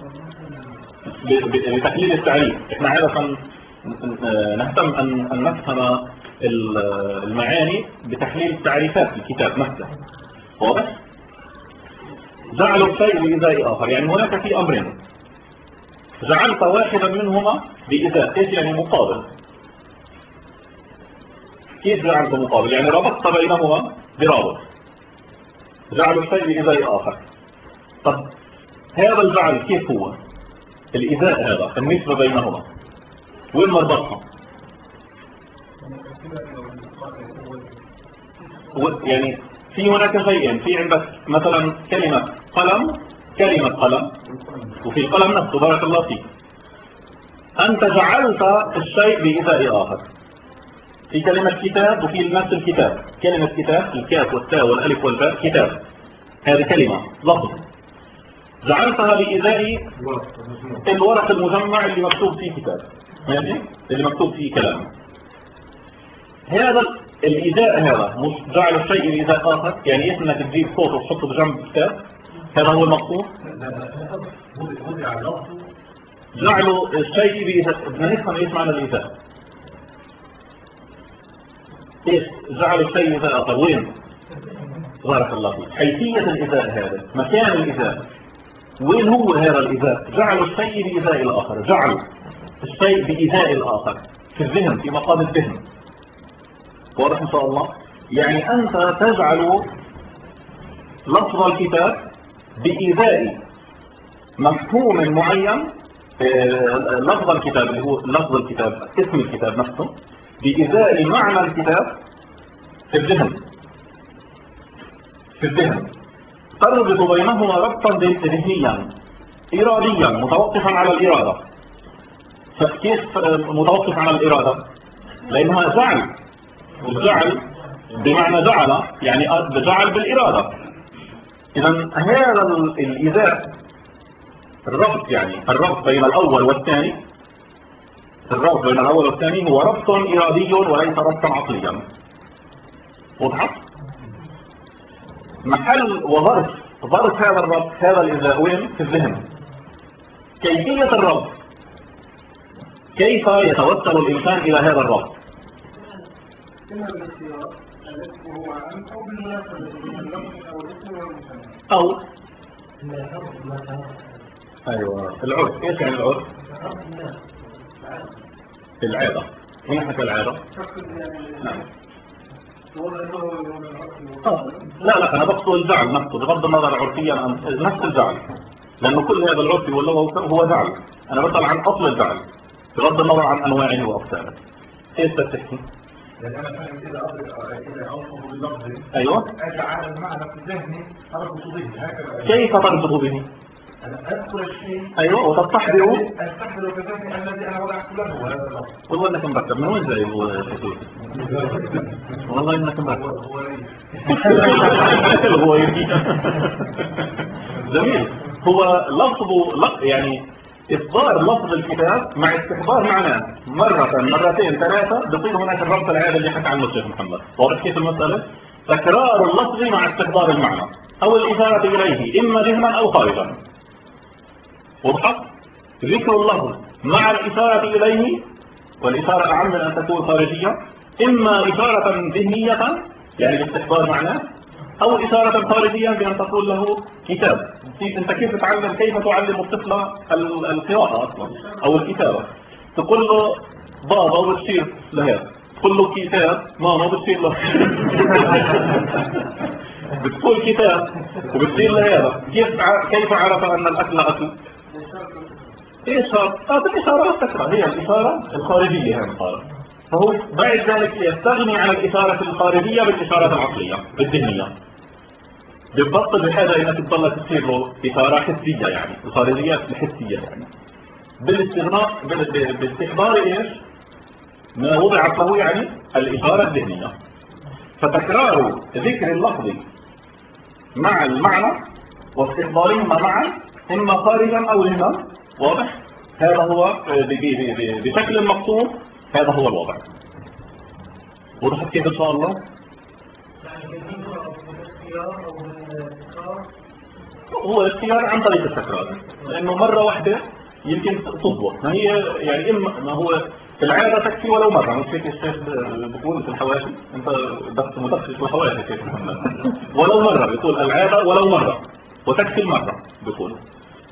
بتحليل التعريف. إحنا عادة نهتم أن نفهم المعاني بتحليل التعريفات في الكتاب نفسه. واضح؟ جعل الشيء بإزاء آخر يعني هناك في أمرين. جعلت واحدا منهما بإزاء. ايش يعني مقابل؟ كيف جعلت مقابل؟ يعني ربطت بينهما برابط، جعل الشيء بإزاء آخر. طب هذا الجعل كيف هو؟ الإزاء هذا النسبة بينهما وين مربطها؟ يعني في هناك شيئين، في عندك مثلا كلمة قلم، كلمة قلم، وفي القلم نفسه. بارك الله فيك. أنت جعلت الشيء بإزاء آخر. في كلمة كتاب وفي نفس الكتاب. كلمة كتاب الكاف والتاء والألف والباء كتاب، هذه كلمة لفظ، جعلتها بإزاء الورق المجمع اللي مكتوب فيه كتاب، ماشي؟ اللي مكتوب فيه كلام. هذا الإزاء هذا مش جعل الشيء بإزاء آخر، يعني إيش إنك تجيب صوت وتحطه بجنب الكتاب، هذا هو المقصود. جعلوا الشيء بإزاء. بدنا نفهم إيش معنى الإزاء. إيش جعل الشيء بإزاء آخر؟ وين؟ بارك الله فيك. حيثية الإزاء هذا، مكان الإزاء، وين هو هذا الإزاء؟ جعلوا الشيء بإزاء الآخر، جعلوا الشيء بإزاء الآخر في الذهن، في مقام الذهن. واضح إن شاء الله؟ يعني أنت تجعل لفظ الكتاب بإزاء مفهوم معين. لفظ الكتاب اللي هو لفظ الكتاب، اسم الكتاب نفسه، بإزاء معنى الكتاب في الذهن، في الذهن تربط بينهما ربطا ذهنيا إراديا متوقفا على الإرادة. فكيف متوقف على الإرادة؟ لأنها جعل، والجعل بمعنى جعل يعني جعل بالإرادة. إذا هذا الإزاء الربط، يعني الربط بين الأول والثاني، الربط بين الأول والثاني هو ربط إرادي وليس ربطا عقليا. وضحت؟ محل وظرف ظرف هذا الربط، هذا الإزاء وين؟ في الذهن. كيفية الربط، كيف يتوصل الإنسان إلى هذا الربط؟ أو أيوة العرف. إيش يعني العرف؟ العادة. مين حكى العادة؟ نعم. آه. لا لا أنا بقصد الجعل نفسه بغض النظر عرفيا عن نفس الجعل، لأنه كل هذا العرفي واللغة هو جعل. أنا بسأل عن أصل الجعل بغض النظر عن أنواعه وأقسامه. إيش تحكي؟ يعني أنا فاهم إذا أضرب إذا أوصف باللفظ أيوة أجعل المعنى في ذهني أربط به هكذا. كيف تربط به؟ أنا أذكر الشيء أيوة وتستحضره، أستحضره في ذهني الذي أنا وضعت له هذا اللفظ. والله إنك مركب. من وين جاي هو شكله؟ والله إنك مركب. هو جميل. هو لفظه يعني إصدار لفظ الكتاب مع استحضار معناه مرة مرتين ثلاثة، بصير هناك الربط العادي اللي حكى عنه الشيخ محمد. واضح كيف المسألة؟ تكرار اللفظ مع استحضار المعنى أو الإشارة إليه إما ذهنا أو خارجا. وضحت؟ ذكر اللفظ مع الإشارة إليه، والإشارة أعم من أن تكون خارجية، إما إشارة ذهنية يعني باستحضار معناه، أو إشارة خارجية بأن تقول له كتاب. أنت كيف تتعلم، كيف تعلم الطفل القراءة أصلا أو الكتابة؟ تقول له بابا وبتصير لهذا، تقول له كتاب ماما وبتصير له بتقول كتاب وبتصير لهذا. كيف كيف عرف أن الأكل أكل؟ إشارة. آه بالإشارة والتكرار، هي الإشارة الخارجية هي الإشارة. فهو بعد ذلك يستغني عن الإشارة الخارجية بالإشارة العقلية بالذهنية. بالضبط بحاجة انك تضلك تصير له إشارة حسية، يعني الخارجيات الحسية، يعني بالاستغناء باستحضار ايش؟ ما وضعت له يعني الإشارة الذهنية. فتكرار ذكر اللفظ مع المعنى واستحضارهما معا إما خارجا أو ذهنا. واضح؟ هذا هو بشكل مقصود، هذا هو الوضع. وضحت كيف إن شاء الله؟ هو الاختيار عن طريق التكرار، لأنه مرة واحدة يمكن تضبط. ما هي يعني إما ما هو في العادة تكفي ولو مرة. مش هيك الشيخ بيقول في الحواشي، أنت بس مدخل في الحواشي كيف محمد ولو مرة، بيقول العادة ولو مرة وتكفي المرة بيقول.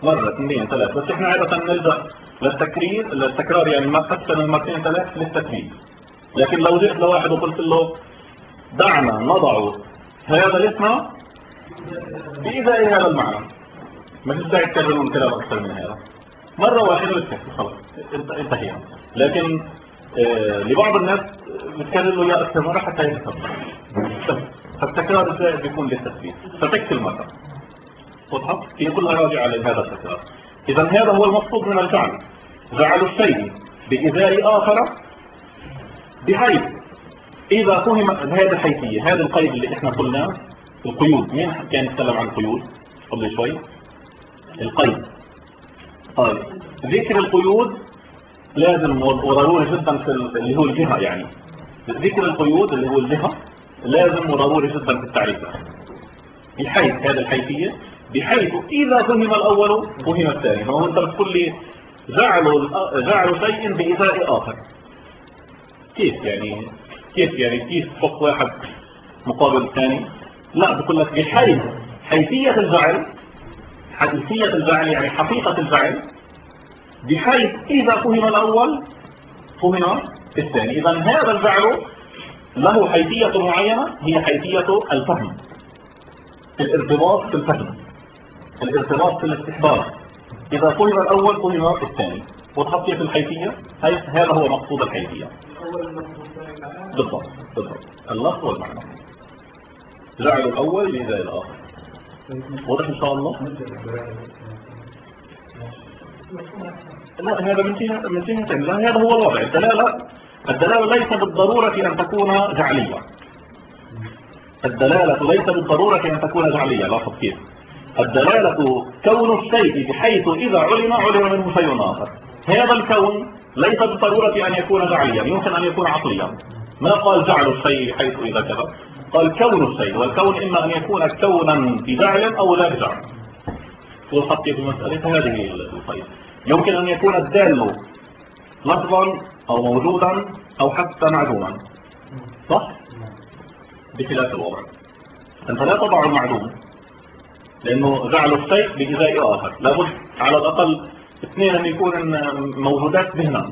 مرة اثنين ثلاث، بس احنا عادة نلجأ للتكرير للتكرار، يعني ما أكثر من مرتين ثلاث للتكرير. لكن لو جئت لواحد وقلت له دعنا نضع هذا الاسم بإزاء هذا المعنى، ما فيش داعي تكرروا الكلام أكثر من هذا، مرة واحدة بتكفي خلاص انتهينا. لكن آه لبعض الناس بتكرر له يا أكثر مرة حتى يفهم، فالتكرار الزائد بيكون للتثبيت، فتكفي المرة واضحة؟ هي كلها راجعة لهذا التكرار. إذا هذا هو المقصود من الجعل، جعل الشيء بإزاء آخر بحيث إذا فهم هذه الحيثية، هذا القيد اللي إحنا قلناه القيود. مين كان يتكلم عن القيود قبل شوي؟ القيد. طيب ذكر القيود لازم وضروري جدا في اللي هو الجهة، يعني ذكر القيود اللي هو الجهة لازم وضروري جدا في التعريفات، بحيث هذه الحيثية بحيث إذا فهم الأول فهم الثاني. فهو أنت بتقول لي جعلوا جعلوا شيء بإزاء آخر، كيف يعني؟ كيف يعني كيف تحط واحد مقابل الثاني؟ لا، بقول لك بحيث حيثية الجعل، حيثية الجعل يعني حقيقة الجعل، بحيث إذا فهم الأول فهم الثاني. إذا هذا الجعل له حيثية معينة، هي حيثية الفهم، الارتباط في الفهم، الارتباط في الاستحضار. إذا فهم الأول فهم الثاني، وتحط كيف الحيثية، هذا هو مقصود الحيثية. بالضبط بالضبط، اللفظ والمعنى، جعل الأول بإزاء الآخر. واضح إن شاء الله؟ لا، هذا من جهة من جهة لا، هذا هو الوضع. الدلالة الدلالة ليس بالضرورة أن تكون جعلية. الدلالة ليس بالضرورة أن تكون جعلية. لاحظ كيف الدلالة كون الشيء بحيث إذا علم علم منه شيء آخر. هذا الكون ليس بالضرورة أن يكون جعليا، يمكن أن يكون عقليا. ما قال جعل الشيء بحيث إذا كذا، قال كون الشيء، والكون إما أن يكون كونا بجعل أو لا بجعل. والخط في مسألة هذه القيد يمكن أن يكون الدال لفظا أو موجودا أو حتى معدوما، صح؟ بخلاف الوضع أنت لا تضع المعدوم، لأنه جعل الشيء بإزاء آخر لابد على الأقل اثنين أن يكون موجودات ذهنا،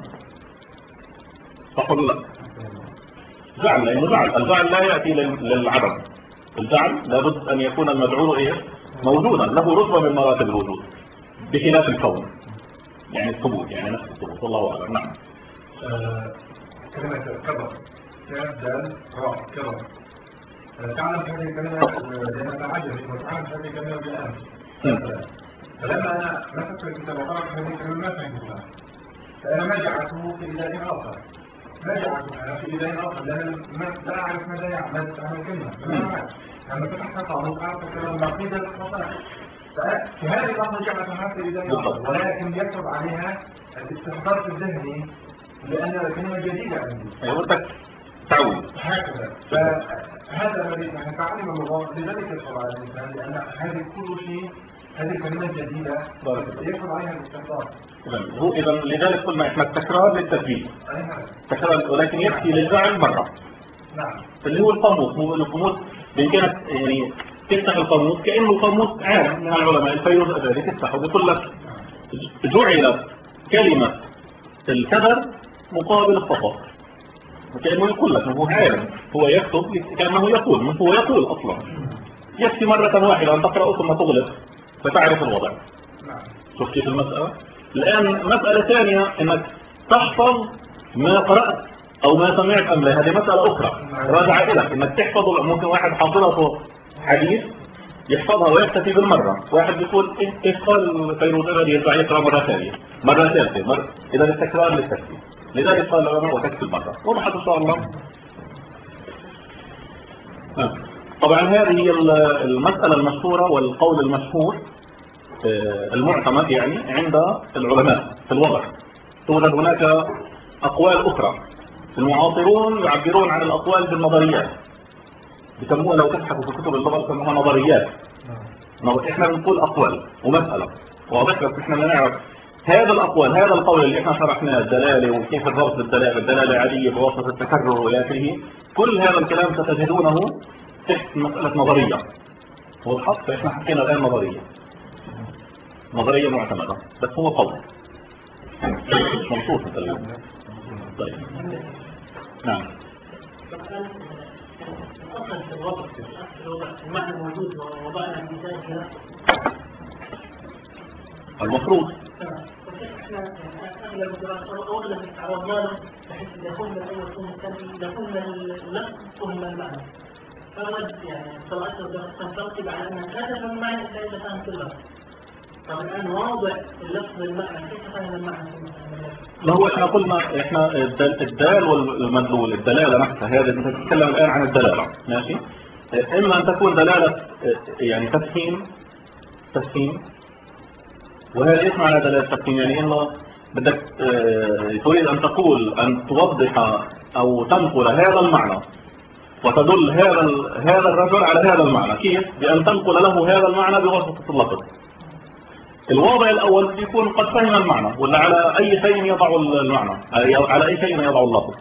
صح ولا لا؟ جعل، لأنه جعل الجعل لا يأتي للعدم، الجعل لابد أن يكون المجعول إيه؟ موجودا، له رتبة من مراتب الوجود، بخلاف الكون يعني الثبوت، يعني نفس الثبوت. والله أعلم. نعم. كلمة كبر كاف دال راء كبر، تعلم هذه الكلمة لأنها عجبت، وتعلم هذه الكلمة بالآن. فلما أنا مسكت الكتاب وقرأت هذه الكلمة ما فهمتها، فأنا ما جعلته في إله آخر، ما جعلتها في إله آخر، لأن لا أعرف ماذا يعمل هذه الكلمة. لما فتحت قاموس أعرف الكلمة العقيدة الخطأ، في هذه اللحظة جعلتها في إله آخر، ولكن يكتب عليها الاستحضار في الذهني لأن الكلمة جديدة عندي. أيوة تعود هكذا. فهذا الذي نتعلم اللغة، لذلك يصل على الإنسان، لأن هذه كل شيء، هذه الكلمات جديدة يكتب عليها الاستحضار. هو إذا لذلك قلنا إحنا التكرار للتثبيت، تكرار، ولكن يكفي للجعل مرة. نعم. اللي هو القاموس، هو القاموس بإمكانك يعني تفتح القاموس كأنه قاموس عام من العلماء، الفيروز الذي تفتحه بيقول لك جعلت كلمة الكدر مقابل الصفا، كأنه يقول لك هو عالم، هو يكتب كأنه يقول، مش هو يقول أصلا. يكفي مرة واحدة أن تقرأ ثم تغلق فتعرف الوضع. شوف كيف المسألة. الآن مسألة ثانية أنك تحفظ ما قرأت أو ما سمعت أم لا، هذه مسألة أخرى راجعة إليك، أنك تحفظ. ممكن واحد حافظه حديث يحفظها ويكتفي بالمرة، واحد بيقول إيه قال فيروز أبدي يرجع يقرأ مرة ثانية مرة ثالثة مرة. إذا التكرار للتكفير، لذلك قال العلماء وتكفي المرة. وضحت إن شاء الله. طبعا هذه هي المسألة المشهورة والقول المشهور المعتمد يعني عند العلماء في الوضع. توجد هناك أقوال أخرى، المعاصرون يعبرون عن الأقوال بالنظريات، بيسموها لو تبحثوا في كتب اللغة بيسموها نظريات. احنا بنقول أقوال ومسألة واضح، بس احنا بنعرف هذا الأقوال، هذا القول اللي احنا شرحناه، الدلالة وكيف الربط بالدلالة، الدلالة عادية بواسطة التكرر وإلى آخره، كل هذا الكلام ستجدونه تحت مسألة نظرية. واضحة؟ فاحنا حكينا الآن نظرية. نظرية معتمدة بس هو قول مش منصوص مثلا. طيب نعم. أصلا في الوضع في الوضع المعنى موجود ووضعنا المثال في نفسه. المفروض احنا اغلب اغلب تعرضنا له بحيث اذا قلنا الاول ثم الثاني اذا قلنا اللفظ ثم المعنى. فود يعني طلعت تنطبق على انك لا تفهم المعنى الا اذا فهمت اللفظ. طب الان واضع اللفظ والمعنى كيف فهم المعنى؟ ما هو احنا قلنا احنا الدال والمدلول الدلاله نفسها هذه انت تتكلم الان عن الدلاله ماشي. اما ان تكون دلاله يعني تفهيم تفهيم وهذا ايش معنى دلاله تفهيم؟ يعني انه بدك تريد ان تقول ان توضح او تنقل هذا المعنى وتدل هذا هذا الرجل على هذا المعنى. كيف؟ بان تنقل له هذا المعنى بواسطه اللفظ. الواضع الأول يكون قد فهم المعنى ولا على أي شيء يضع المعنى على أي شيء يضع اللفظ.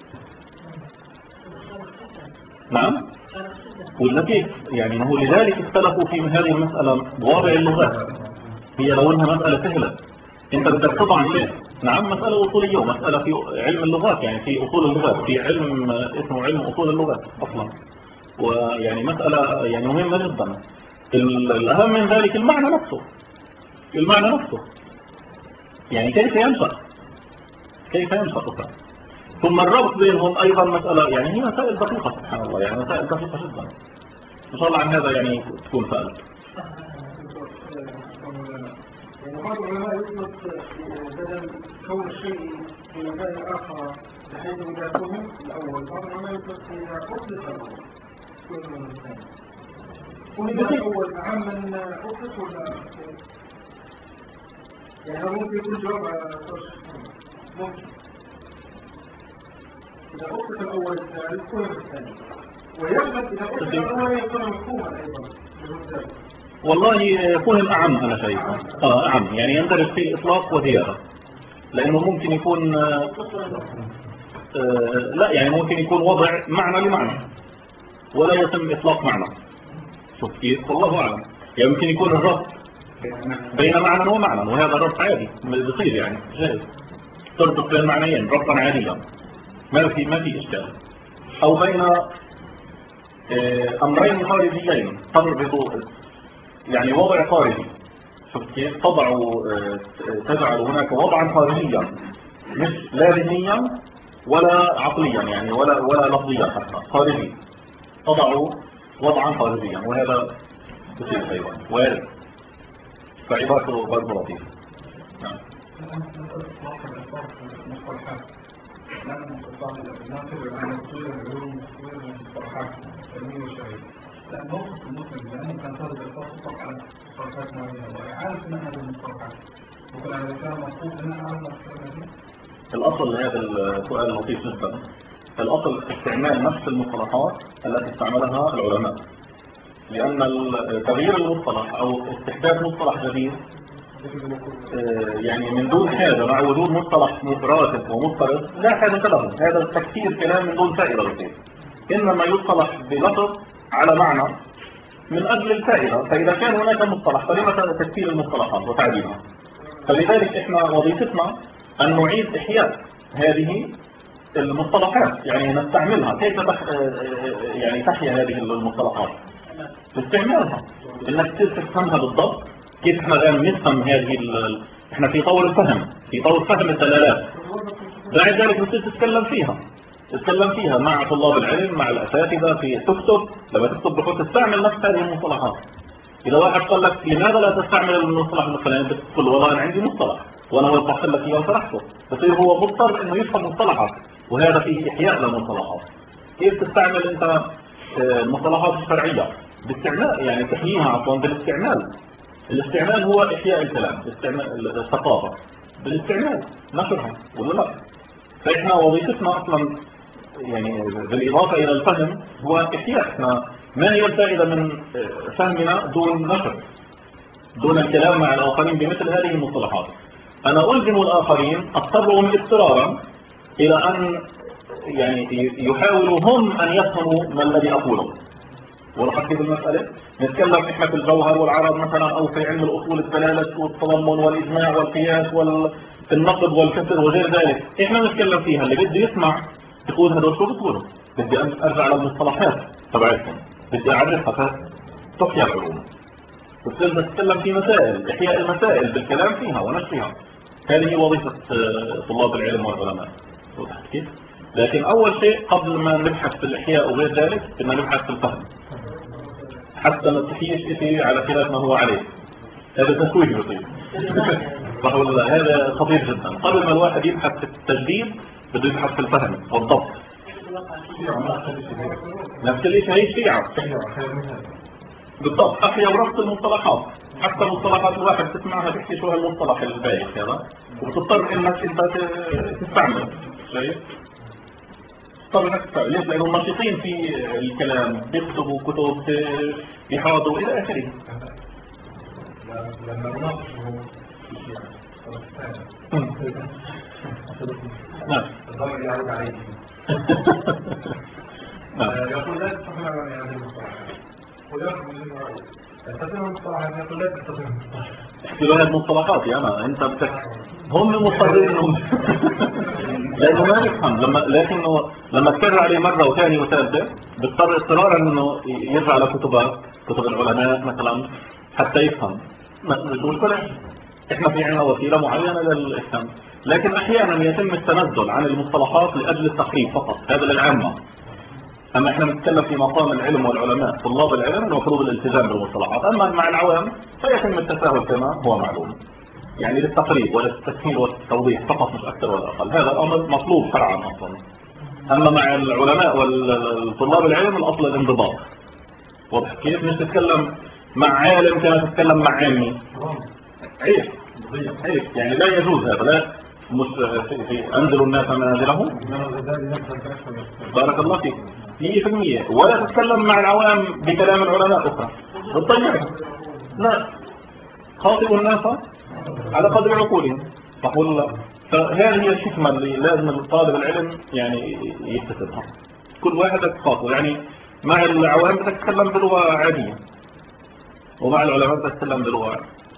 نعم ولا كيف؟ يعني هو لذلك اختلفوا في هذه المسألة بواضع اللغات. هي لو أنها مسألة سهلة أنت بدك تضع شيء. نعم مسألة أصولية ومسألة في علم اللغات يعني في أصول اللغات في علم اسمه علم أصول اللغات أصلا. ويعني مسألة يعني مهمة جدا. الأهم من ذلك المعنى نفسه. المعنى نفسه يعني كيف ينشأ كيف ينشأ أصلا. ثم الربط بينهم أيضا مسألة يعني هي مسائل دقيقة سبحان الله يعني مسائل دقيقة جدا. إن شاء الله عن هذا يعني تكون سألت. يعني بعض العلماء يطلق بدل كون الشيء في مكان آخر بحيث إذا فهم الأول بعض العلماء يطلق إذا أطلق الأول كل من الثاني. كل الأول أهم من أطلق ولا يعني ممكن يكون جواب ممكن إذا أطلق الأول الثالث كل من الثاني ويغلب إذا أطلق الأول يكون مفهوما أيضا. والله فهم أعم أنا شايف آه أعم يعني يندرج فيه الإطلاق وزيادة لأنه ممكن يكون آه آه لا يعني ممكن يكون وضع معنى لمعنى ولا يتم إطلاق معنى. شوف كيف والله أعلم يعني ممكن يكون الربط بين معنى ومعنى وهذا ربط عادي بيصير يعني جائز تربط بين معنيين ربطا عاديا ما في ما في إشكال. أو بين آه أمرين خارجيين تربط يعني وضع خارجي. شوف كيف تضع تجعل هناك وضعا خارجيا مش لا ذهنيا ولا عقليا يعني ولا ولا لفظيا حتى خارجي تضع وضعا خارجيا وهذا بسيط ايضا وارد فعبارته برضه لطيفه. نعم. الموقف المسلم لأنه كان طالب الفقه على مصطلحات معينة وعارف أن هذه المصطلحات وكان على كلام مفهوم أن أعرف مصطلحات. الأصل لهذا السؤال لطيف جدا. الأصل استعمال نفس المصطلحات التي استعملها العلماء لأن تغيير المصطلح أو استحداث مصطلح جديد يعني من دون حاجة مع وجود مصطلح راتب ومضطرد لا حاجة له. هذا التكثير كلام من دون فائدة بسيط. إنما يصطلح بلفظ على معنى من أجل الفائدة. فإذا كان هناك مصطلح فلما تكثير المصطلحات وتعديلها. فلذلك إحنا وظيفتنا أن نعيد إحياء هذه المصطلحات يعني نستعملها. كيف تح... يعني تحيا هذه المصطلحات استعمالها إنك تفهمها بالضبط. كيف احنا الآن نفهم هذه ال... احنا في طور الفهم في طور فهم الدلالات. بعد ذلك بتصير تتكلم فيها تتكلم فيها مع طلاب العلم مع الأساتذة في تكتب. لما تكتب بكون تستعمل نفس هذه المصطلحات. إذا واحد قال لك لماذا لا تستعمل المصطلح الفلاني بتقول والله أنا عندي مصطلح وأنا وضحت لك إياه وشرحته. بصير هو مضطر إنه يفهم مصطلحات وهذا فيه إحياء للمصطلحات. كيف تستعمل أنت المصطلحات الشرعية باستعمال يعني تحييها عفوا بالاستعمال. الاستعمال هو إحياء الكلام استعمال الثقافة بالاستعمال نشرها ولا لا. فإحنا وظيفتنا أصلا يعني بالإضافة إلى الفهم هو إحياء. إحنا ما هي الفائدة من فهمنا دون نشر دون الكلام مع الآخرين بمثل هذه المصطلحات؟ أنا ألزم الآخرين أضطرهم اضطرارا إلى أن يعني يحاولوا هم أن يفهموا ما الذي أقوله. وضحت كيف المسألة؟ نتكلم احنا في الجوهر والعرض مثلا او في علم الاصول الدلالة والتضمن والاجماع والقياس والنقد والكسر وغير ذلك، احنا نتكلم فيها. اللي بده يسمع يقول هذول شو بتقولوا؟ بدي ارجع للمصطلحات تبعتهم، بدي اعرفها تحيا العلوم. بتصير نتكلم في مسائل، احياء المسائل بالكلام فيها ونشرها. هذه هي وظيفة طلاب العلم والعلماء. وضحت كيف؟ لكن اول شيء قبل ما نبحث في الاحياء وغير ذلك بدنا نبحث في الفهم، حتى ما تحييش شيء على خلاف ما هو عليه. هذا تسويف بسيط. صح ولا لا؟ هذا خطير جدا. قبل ما الواحد يبحث في التجديد بده يبحث في الفهم والضبط. نفس الشيء هي الشيعة بالضبط، احيا وربط المصطلحات. حتى مصطلحات الواحد تسمعها بيحكي شو هالمصطلح البايخ هذا، وبتضطر انك انت تستعمل. شايف؟ تضطر انك تستعمل. ليش؟ لانهم نشيطين في الكلام، بيكتبوا كتب، بيحاضروا الى اخره. لما نناقشه في الشيعة نعم الضمر يعود عليه. يقول لا تستطيع هذه المصطلحات ويأخذ من المعروف. يستطيع المصطلحات يقول لا تستطيع المصطلحات. احكي له هذه المصطلحات يا انا انت بتك هم مضطرين انهم لانه ما يفهم. لما لكنه لما تكرر عليه مره وثانيه وثالثه بيضطر اضطرارا انه يرجع لكتبات كتب العلماء مثلا حتى يفهم. مش مشكله، احنا في عندنا وسيله معينه للافهام، لكن احيانا يتم التنزل عن المصطلحات لاجل التقريب فقط، هذا للعامه. اما احنا نتكلم في مقام العلم والعلماء، طلاب العلم المفروض الالتزام بالمصطلحات، اما مع العوام فيتم التساهل كما هو معلوم، يعني للتقريب وللتسهيل والتوضيح فقط مش اكثر ولا اقل. هذا الامر مطلوب شرعا اصلا. اما مع العلماء والطلاب العلم الاصل الانضباط. واضح كيف؟ مش تتكلم مع عالم كما تتكلم مع عامي. عيب عيب، يعني لا يجوز هذا. لا مش في, في انزلوا الناس منازلهم. بارك الله فيك. مية بالمية. ولا تتكلم مع العوام بكلام العلماء اخرى بالطبيعة. لا، خاطبوا الناس على قدر عقولهم. صح ولا لا؟ فهذه هي الحكمة اللي لازم طالب العلم يعني يكتسبها. كل واحد تخاطب، يعني مع العوام بتتكلم بلغة عادية، ومع العلماء بتتكلم بلغة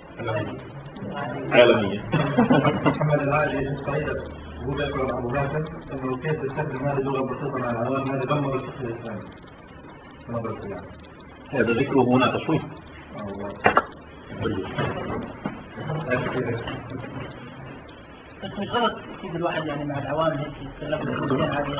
عالمية. محمد العالي الصعيدة هو ذكر أبو بكر أنه كيف تستخدم هذه اللغة البسيطة مع العوام، هذا دمر الفقه الإسلامي. نظرت يعني. هذا ذكره هنا تشويه. بس مش غلط يفيد الواحد يعني مع العوام هيك يتكلم بالكلمتين هذه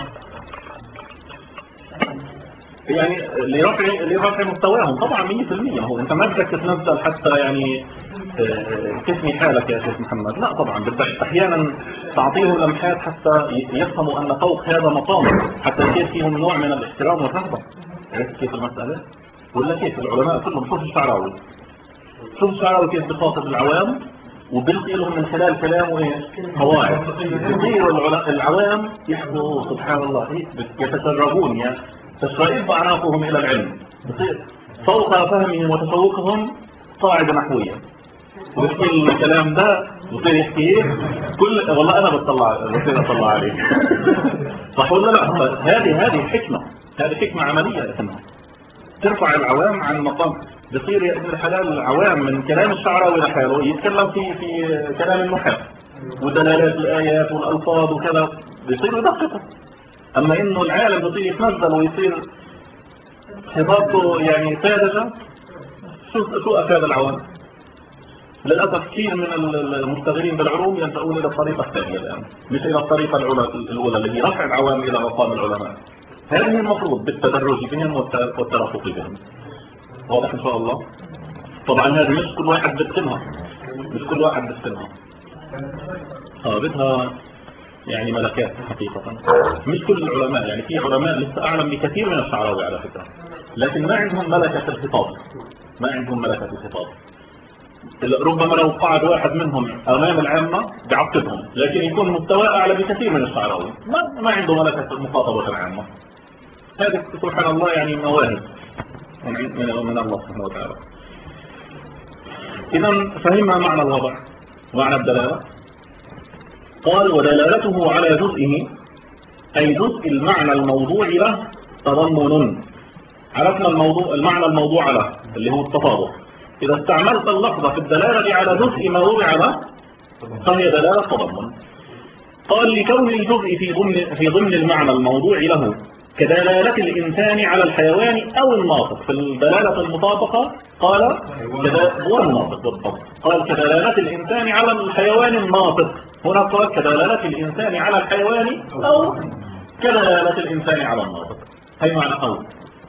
يعني لرفع لرفع مستواهم طبعا مية بالمية. هو انت ما بدك تتنزل حتى يعني تثني حالك يا شيخ محمد، لا طبعا بدك احيانا تعطيهم لمحات حتى يفهموا ان فوق هذا مقام، حتى يصير فيهم نوع من الاحترام والرهبه. عرفت كيف المساله؟ ولا كيف العلماء كلهم؟ شوف الشعراوي شوف الشعراوي كيف بخاطب العوام وبيلقي لهم من خلال كلامه ايش؟ مواعظ. يصير العوام يحكوا سبحان الله يتشربون، يعني تشرب اعناقهم الى العلم، بصير فوق فهمهم وتفوقهم قاعده نحويه. ويحكي الكلام ده بصير يحكيه كل والله انا بطلع بصير اطلع عليه. صح ولا لا؟ هذه هذه حكمه، هذه حكمه عمليه اسمها ترفع العوام عن مقام. بصير يا ابن الحلال العوام من كلام الشعراوي لحاله يتكلم في في كلام النحاة ودلالات الايات والالفاظ وكذا، بيصير يدققوا. اما انه العالم بصير يتنزل ويصير خطابته يعني ساذجه، شو شو افاد العوام؟ للاسف كثير من المشتغلين بالعلوم يلجؤون الى الطريقه الثانيه الان، مش الى الطريقه الاولى اللي هي رفع العوام الى مقام العلماء. هذه المفروض بالتدرج بهم والترفق بهم. واضح ان شاء الله؟ طبعا هذه مش كل واحد بيتقنها، مش كل واحد بيتقنها. اه بدها يعني ملكات حقيقة. مش كل العلماء، يعني في علماء لسه اعلم بكثير من الشعراوي على فكرة، لكن ما عندهم ملكة الخطاب، ما عندهم ملكة الخطاب. ربما لو قعد واحد منهم امام العامة بيعقدهم، لكن يكون مستواه اعلى بكثير من الشعراوي، ما ما عنده ملكة المخاطبة العامة. هذه سبحان الله يعني مواهب من الله سبحانه وتعالى. إذا فهمنا معنى الوضع ومعنى الدلالة. قال ودلالته على جزئه أي جزء المعنى الموضوع له تضمن، عرفنا الموضوع المعنى الموضوع له اللي هو التطابق. إذا استعملت اللفظة في الدلالة على جزء ما وضع له فهي دلالة تضمن. قال لكون الجزء في ضمن في ضمن المعنى الموضوع له كدلالة الإنسان على الحيوان أو الناطق. في الدلالة المطابقة قال والناطق بالضبط، قال كدلالة الإنسان على الحيوان الناطق، هنا قال كدلالة الإنسان على الحيوان أو كدلالة الإنسان على الناطق. هي معنى أو.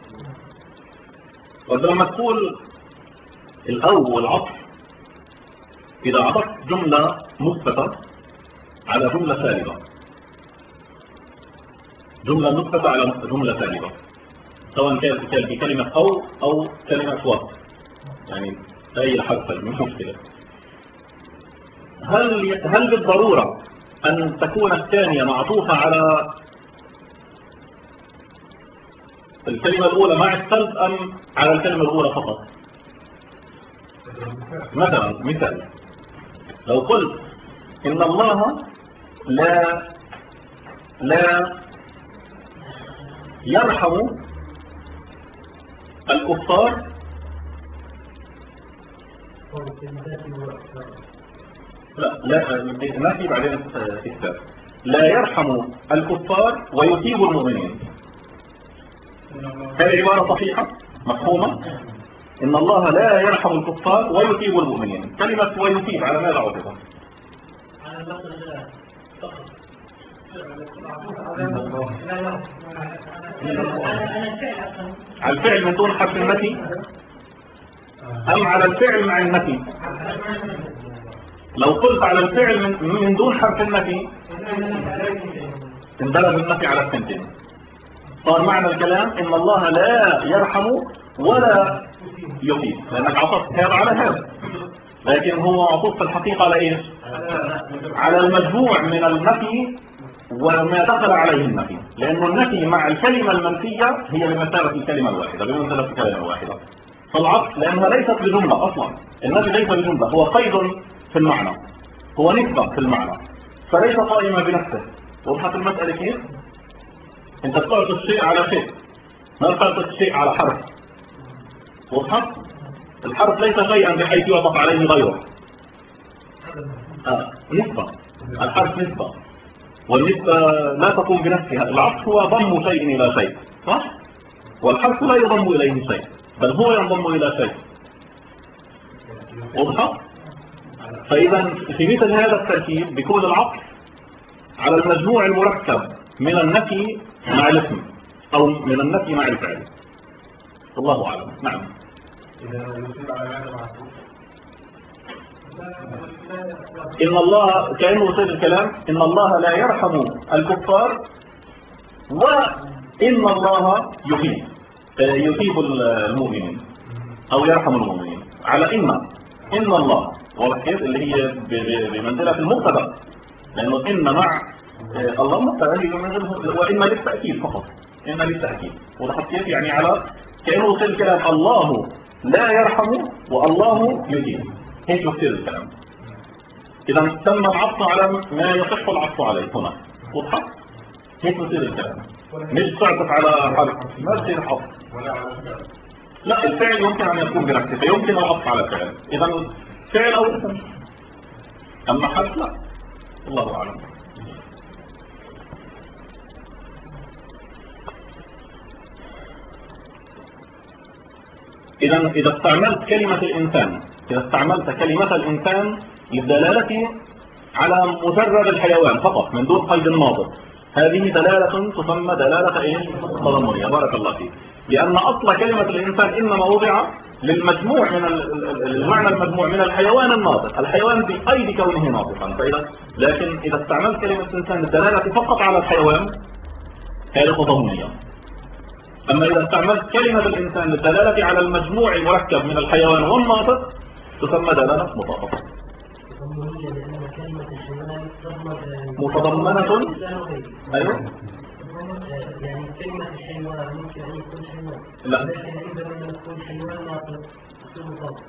ولما تقول الأو والعطف إذا عطفت جملة مثبتة على جملة ثالثة، جملة مثبتة على جملة ثالثة، سواء كانت بكلمة أو أو كلمة وقت، يعني أي حرف مش مشكلة. هل هل بالضرورة أن تكون الثانية معطوفة على الكلمة الأولى مع الثالث أم على الكلمة الأولى فقط؟ مثلا مثال، لو قلت إن الله لا لا يرحم الكفار، لا لا نفي بعدين إثبات، لا يرحم الكفار ويثيب المؤمنين. هذه عبارة صحيحة مفهومة؟ إن الله لا يرحم الكفار ويثيب المؤمنين. كلمة ويثيب على ماذا عطفت؟ على اللفظ فقط. على الفعل من دون حرف النفي أم على الفعل مع النفي؟ لو قلت على الفعل من, من دون حرف النفي اندرج النفي على الثنتين، صار معنى الكلام إن الله لا يرحم ولا يثيب، لأنك عطفت هذا على هذا، لكن هو عطوف في الحقيقة على إيش؟ على المجموع من النفي وما دخل عليه النفي، لأن النفي مع الكلمة المنفية هي بمثابة الكلمة الواحدة، بمثابة الكلمة الواحدة. فالعطف لأنها ليست بجملة أصلا، النفي ليس بجملة، هو قيد في المعنى، هو نسبة في المعنى، فليس قائمة بنفسه. وضحت المسألة كيف؟ أنت بتعطي الشيء على شيء، ما بتعطي الشيء على حرف. وضحت؟ الحرف ليس شيئا بحيث يعطف عليه غيره. آه. نسبة، الحرف نسبة، والنسبة لا تقوم بنفسها. العطف هو ضم شيء إلى شيء، صح؟ والحرف لا يضم إليه شيء، بل هو ينضم إلى شيء. وضحت؟ فإذا في مثل هذا التركيب بيكون العطف على المجموع المركب من النفي مع الاسم أو من النفي مع الفعل. والله أعلم. نعم. إذا يصيب على هذا معطوف إن الله كأنه وصل الكلام إن الله لا يرحم الكفار وإن الله يثيب يثيب المؤمنين أو يرحم المؤمنين على إن إن الله والكيف اللي هي بمنزلة المبتدأ، لأنه إن مع الله مبتدأ وإن للتأكيد فقط، إن للتأكيد. وضحت كيف؟ يعني على كأنه وصل الكلام الله لا يرحم والله يثيب، هيك يصير الكلام. إذا تم العطف على ما يصح العطف عليه هنا. وضحت؟ هيك يصير الكلام، مش تعطف على حرف، ما تصير عطف ولا على الفعل. لا، الفعل يمكن أن يكون بنفسه، فيمكن العطف على الفعل. إذا فعل أو اسم، أما حرف لا. الله أعلم. إذا إذا استعملت كلمة الإنسان إذا استعملت كلمة الإنسان للدلالة على مجرد الحيوان فقط من دون قيد الناطق، هذه دلالة تسمى دلالة إيه؟ تضمنية. بارك الله فيك. لأن أصل كلمة الإنسان إنما وضع للمجموع من المعنى المجموع من الحيوان الناطق، الحيوان بقيد كونه ناطقا. فإذا لكن إذا استعملت كلمة الإنسان للدلالة فقط على الحيوان هذه تضمنية. أما إذا استعملت كلمة الإنسان للدلالة على المجموع المركب من الحيوان والناطق تسمى دلالة مطابقة. متضمنة. أيوه. يعني كلمة الحيوان ممكن أن يكون حيوان. لا. لكن إذا لم يكون حيوان ناطق يكون مطابق.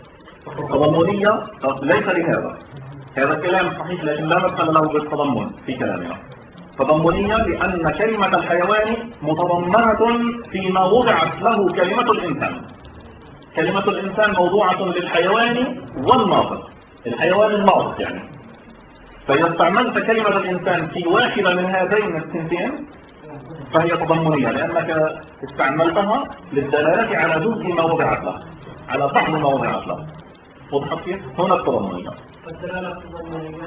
تضمنية ليس لهذا. هذا الكلام صحيح لكن لا مدخل له بالتضمن في كلامنا. تضمنية لأن كلمة الحيوان متضمنة فيما وضعت له كلمة الإنسان. كلمة الإنسان موضوعة للحيوان والناطق، الحيوان الناطق يعني. فإذا استعملت كلمة الإنسان في واحدة من هذين السنتين فهي تضمنية، لأنك استعملتها للدلالة على جزء ما وضعت له، على بعض ما وضعت له. وضحت كيف؟ هنا التضمنية. الدلالة التضمنية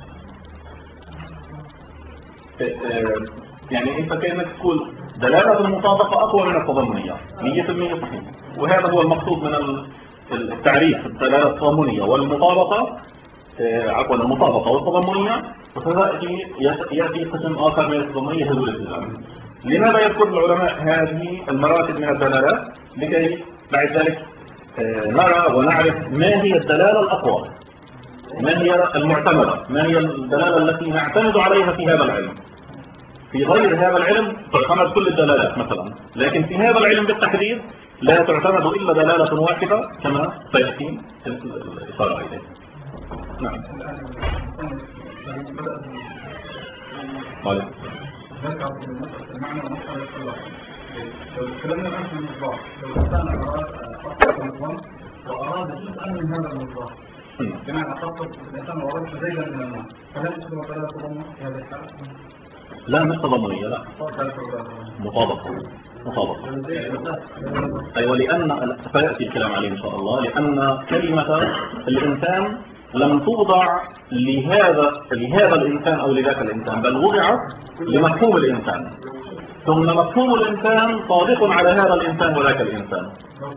يعني انت كانك تقول دلالة المطابقة اقوى من التضمنية مية بالمية صحيح، وهذا هو المقصود من التعريف، الدلالة التضمنية والمطابقة، عفوا المطابقة والتضمنية. وسيأتي يأتي قسم آخر من التضمنية هو الالتزام. لماذا يذكر العلماء هذه المراتب من الدلالات؟ لكي بعد ذلك نرى ونعرف ما هي الدلالة الأقوى، ما هي المعتمدة، ما هي الدلالة التي نعتمد عليها في هذا العلم. في غير هذا العلم تعتمد كل الدلالات مثلا، لكن في هذا العلم بالتحديد لا تعتمد إلا دلالة واحدة كما سيأتي الإشارة إليه. نعم. طيب. المعنى ومسألة الخلاص. لو تكلمنا عن المصباح، لو الإنسان أراد أخطط المصباح وأراد جزءا من هذا المصباح، بمعنى أخطط الإنسان وأراد زيدا من الماء، فهل تكون ثلاث تضمن في هذه الحالة؟ لا مش تضمنية، لا مطابقة. مطابقة. أيوة، لأن سيأتي الكلام عليه إن شاء الله، لأن كلمة الإنسان لم توضع لهذا لهذا الإنسان أو لذاك الإنسان، بل وضعت لمفهوم الإنسان، ثم مفهوم الإنسان صادق على هذا الإنسان وذاك الإنسان.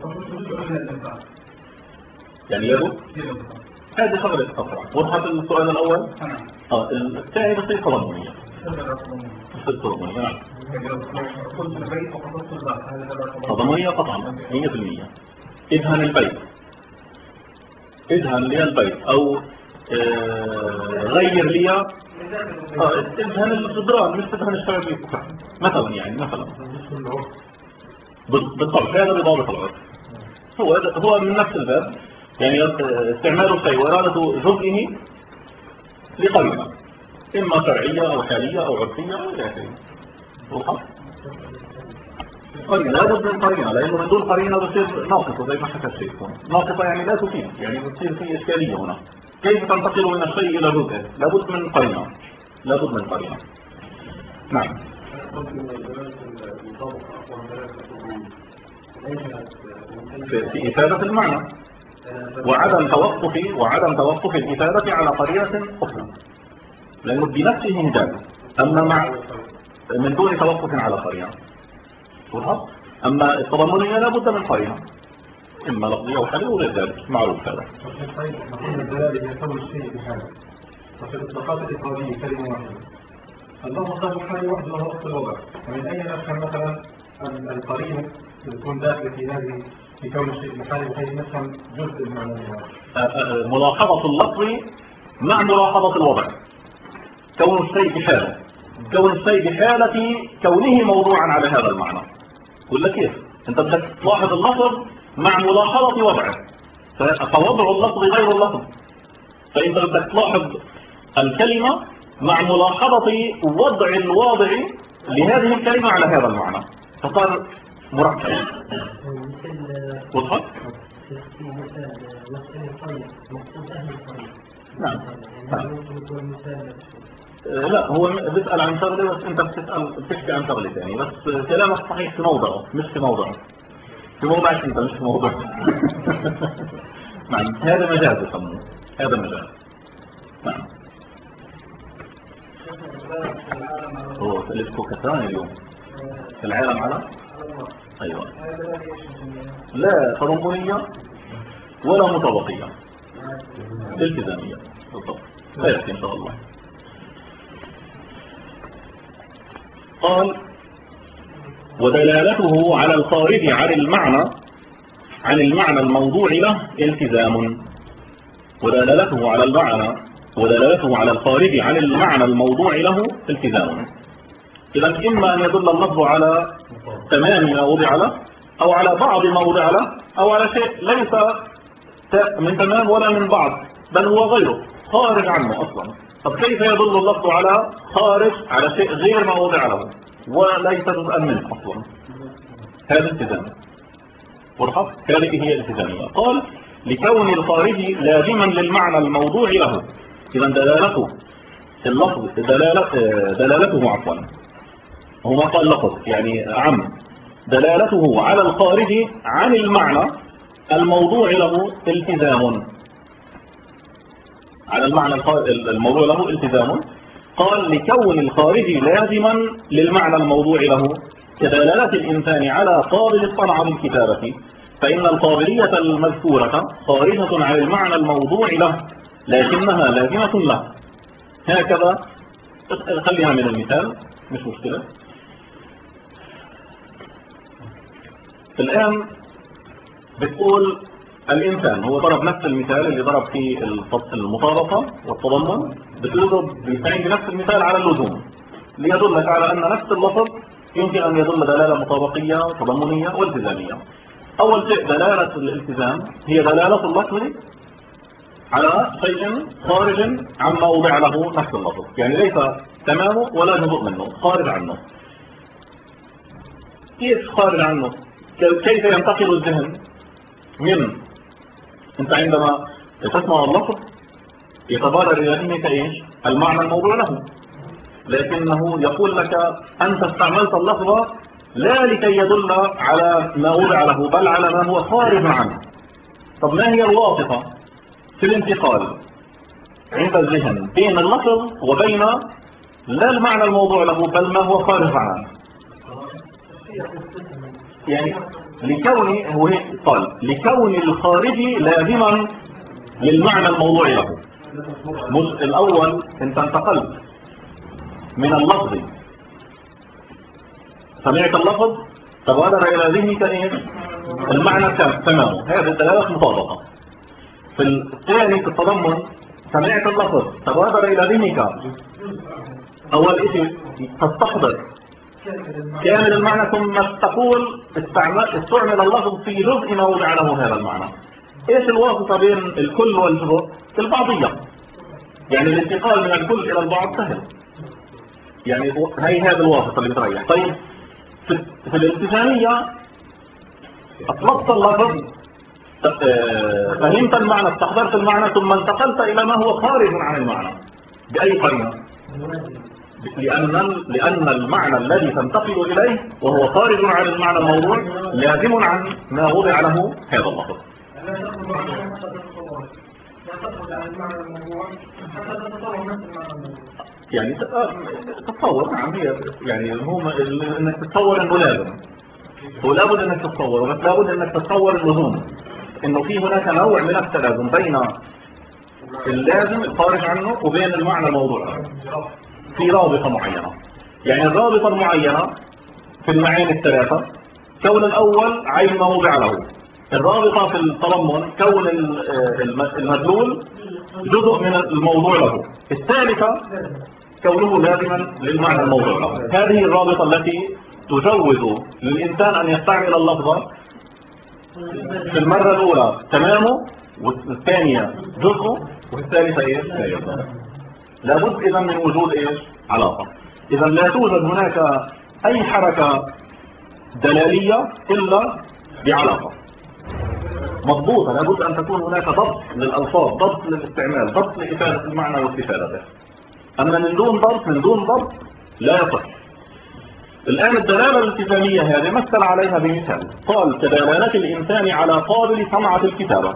يعني يدو هذه شغلة أخرى. وضحت السؤال الأول؟ آه الثاني بصير تضمنية. تضمنية تضمنية قطعا مية بالمية. ادهن البيت، ادهن لي البيت، أو آه غير لي، آه ادهن الجدران مش تدهن الشبابيك مثلا، يعني مثلا بالضبط. هذا بضابط العرف، هو هو من نفس الباب، يعني استعمال الشيء وإرادة جزئه لقرينة إما شرعية أو حالية أو عرفية أو إلى آخره. واضح؟ قرينة لابد من قرينة، لأنه من دون قرينة بتصير ناقصة زي ما حكى الشيخ. ناقصة يعني لا تفيد، يعني بتصير في إشكالية هنا. كيف تنتقل من الشيء إلى جزء؟ لابد من قرينة، لابد من قرينة. نعم. في إفادة المعنى وعدم توقف وعدم توقف الإفادة على قرينة أخرى، لأنه بنفسه مجال، أما مع من دون توقف على قرينة. أما التضمنية لابد من قرينة، إما لفظية أو حالية وغير ذلك، معروف هذا. طيب نقول الدلالة هي كون الشيء بحاله، وفي الإطلاقات الإفرادية كلمة واحدة. اللفظ ده الحالي وحده له أصل الوضع، ومن أين نفهم مثلا القرينة تكون داخلة في هذه في كون الشيء بحاله بحيث نفهم جزء المعنى هذا؟ ملاحظة اللفظ مع ملاحظة الوضع. كون الشيء بحاله، كون الشيء بحالة كونه موضوعا على هذا المعنى. قل لك كيف؟ انت بدك تلاحظ اللفظ مع ملاحظة وضعه، فوضع اللفظ غير اللفظ. فانت بدك تلاحظ الكلمة مع ملاحظة وضع الواضع لهذه الكلمة على هذا المعنى، فصار مركب. وضحت؟ في مثال مسألة طيب مقصود أهل الطريق. نعم. مثال لا هو بيسأل عن شغله، بس انت بتسأل بتحكي عن شغله ثاني، بس كلامك صحيح في موضعه مش في موضعه، في موضعك انت مش في موضعك. نعم هذا مجاز يسموه، هذا مجاز. نعم. هو سألتكم كثران اليوم في العالم على ايوه، لا تضمنية ولا مطابقية، التزامية بالضبط. سيأتي ان شاء الله. قال ودلالته على الخارج عن المعنى عن المعنى الموضوع له التزام. ودلالته على المعنى ودلالته على الخارج عن المعنى الموضوع له التزام. إذا إما أن يدل اللفظ على تمام ما وضع له، أو على بعض ما وضع له، أو على شيء ليس من تمام ولا من بعض، بل هو غيره خارج عنه أصلا، طب كيف يدل اللفظ على خارج على شيء غير ما وضع له وليس جزءا منه اصلا؟ هذا التزام. وضحت؟ هذه هي الالتزامية. قال لكون الخارج لازما للمعنى الموضوع له. اذا دلالته اللفظ دلالة دلالته عفوا هو ما قال لفظ يعني عم دلالته على الخارج عن المعنى الموضوع له التزام. على المعنى الموضوع له التزام. قال لكون الخارج لازما للمعنى الموضوع له كدلالة الإنسان على قابل الصنعة بالكتابة، فإن القابلية المذكورة خارجة عن المعنى الموضوع له لكنها لازمة له. هكذا خليها من المثال مش مشكلة. الآن بتقول الإنسان، هو ضرب نفس المثال اللي ضرب فيه المطابقة والتضمن، بتضرب بيستعين بنفس المثال على اللزوم ليدلك على أن نفس اللفظ يمكن أن يدل دلالة مطابقية تضمنية والتزامية. أول شيء دلالة الالتزام هي دلالة اللفظ على شيء خارج عما وضع له نفس اللفظ، يعني ليس تمامه ولا جزء منه، خارج عنه. كيف خارج عنه؟ كيف ينتقل الذهن من انت عندما تسمع اللفظ يتبادر الى ذهنك ايش؟ المعنى الموضوع له، لكنه يقول لك انت استعملت اللفظ لا لكي يدل على ما وضع له بل على ما هو خارج عنه. طب ما هي الواسطة في الانتقال عند الذهن بين اللفظ وبين لا المعنى الموضوع له بل ما هو خارج عنه؟ يعني لكون هو قال لكون الخارج لازما للمعنى الموضوع له. الأول انت انتقلت من اللفظ، سمعت اللفظ تبادر إلى ذهنك ايه؟ المعنى تمامه، هذه دلالة مطابقة. في الثاني في التضمن سمعت اللفظ تبادر إلى ذهنك أول شيء تستحضر كامل المعنى ثم تقول استعمل استعمل اللفظ في جزء ما وضع له هذا المعنى. ايش الواسطة بين الكل والجزء؟ البعضية، يعني الانتقال من الكل إلى البعض سهل، يعني هي هذه الواسطة اللي بتريح. طيب في, في الالتزامية أطلقت اللفظ، فهمت المعنى، استحضرت المعنى ثم انتقلت إلى ما هو خارج عن المعنى. بأي قرينة؟ لأن لأن المعنى الذي تنتقل إليه وهو خارج عن المعنى الموضوع لازم عن ما وضع له هذا اللفظ. يعني تتصور نعم هي يعني هم انك تتصور انه لازم، ولابد انك تتصور، بس لابد انك تتصور اللزوم، انه في هناك نوع من التلازم بين اللازم الخارج عنه وبين المعنى الموضوع في رابطة معينة. يعني الرابطة المعينة في المعاني الثلاثة كون الأول عين ما وضع له، الرابطة في التضمن كون المدلول جزء من الموضوع له، الثالثة كونه لازما للمعنى الموضوع له. هذه الرابطة التي تجوز للإنسان أن يستعمل اللفظ في المرة الأولى تمامه، والثانية جزء، والثالثة إيه؟ لا يضع. لابد إذا من وجود إيش؟ علاقة. إذا لا توجد هناك أي حركة دلالية إلا بعلاقة مضبوطة. لابد أن تكون هناك ضبط للألفاظ، ضبط للاستعمال، ضبط لإفادة المعنى واستفادته. أما من دون ضبط من دون ضبط لا يصح. الآن الدلالة الالتزامية هذه مثل عليها بمثال، قال كدلالة الإنسان على قابل صنعة الكتابة.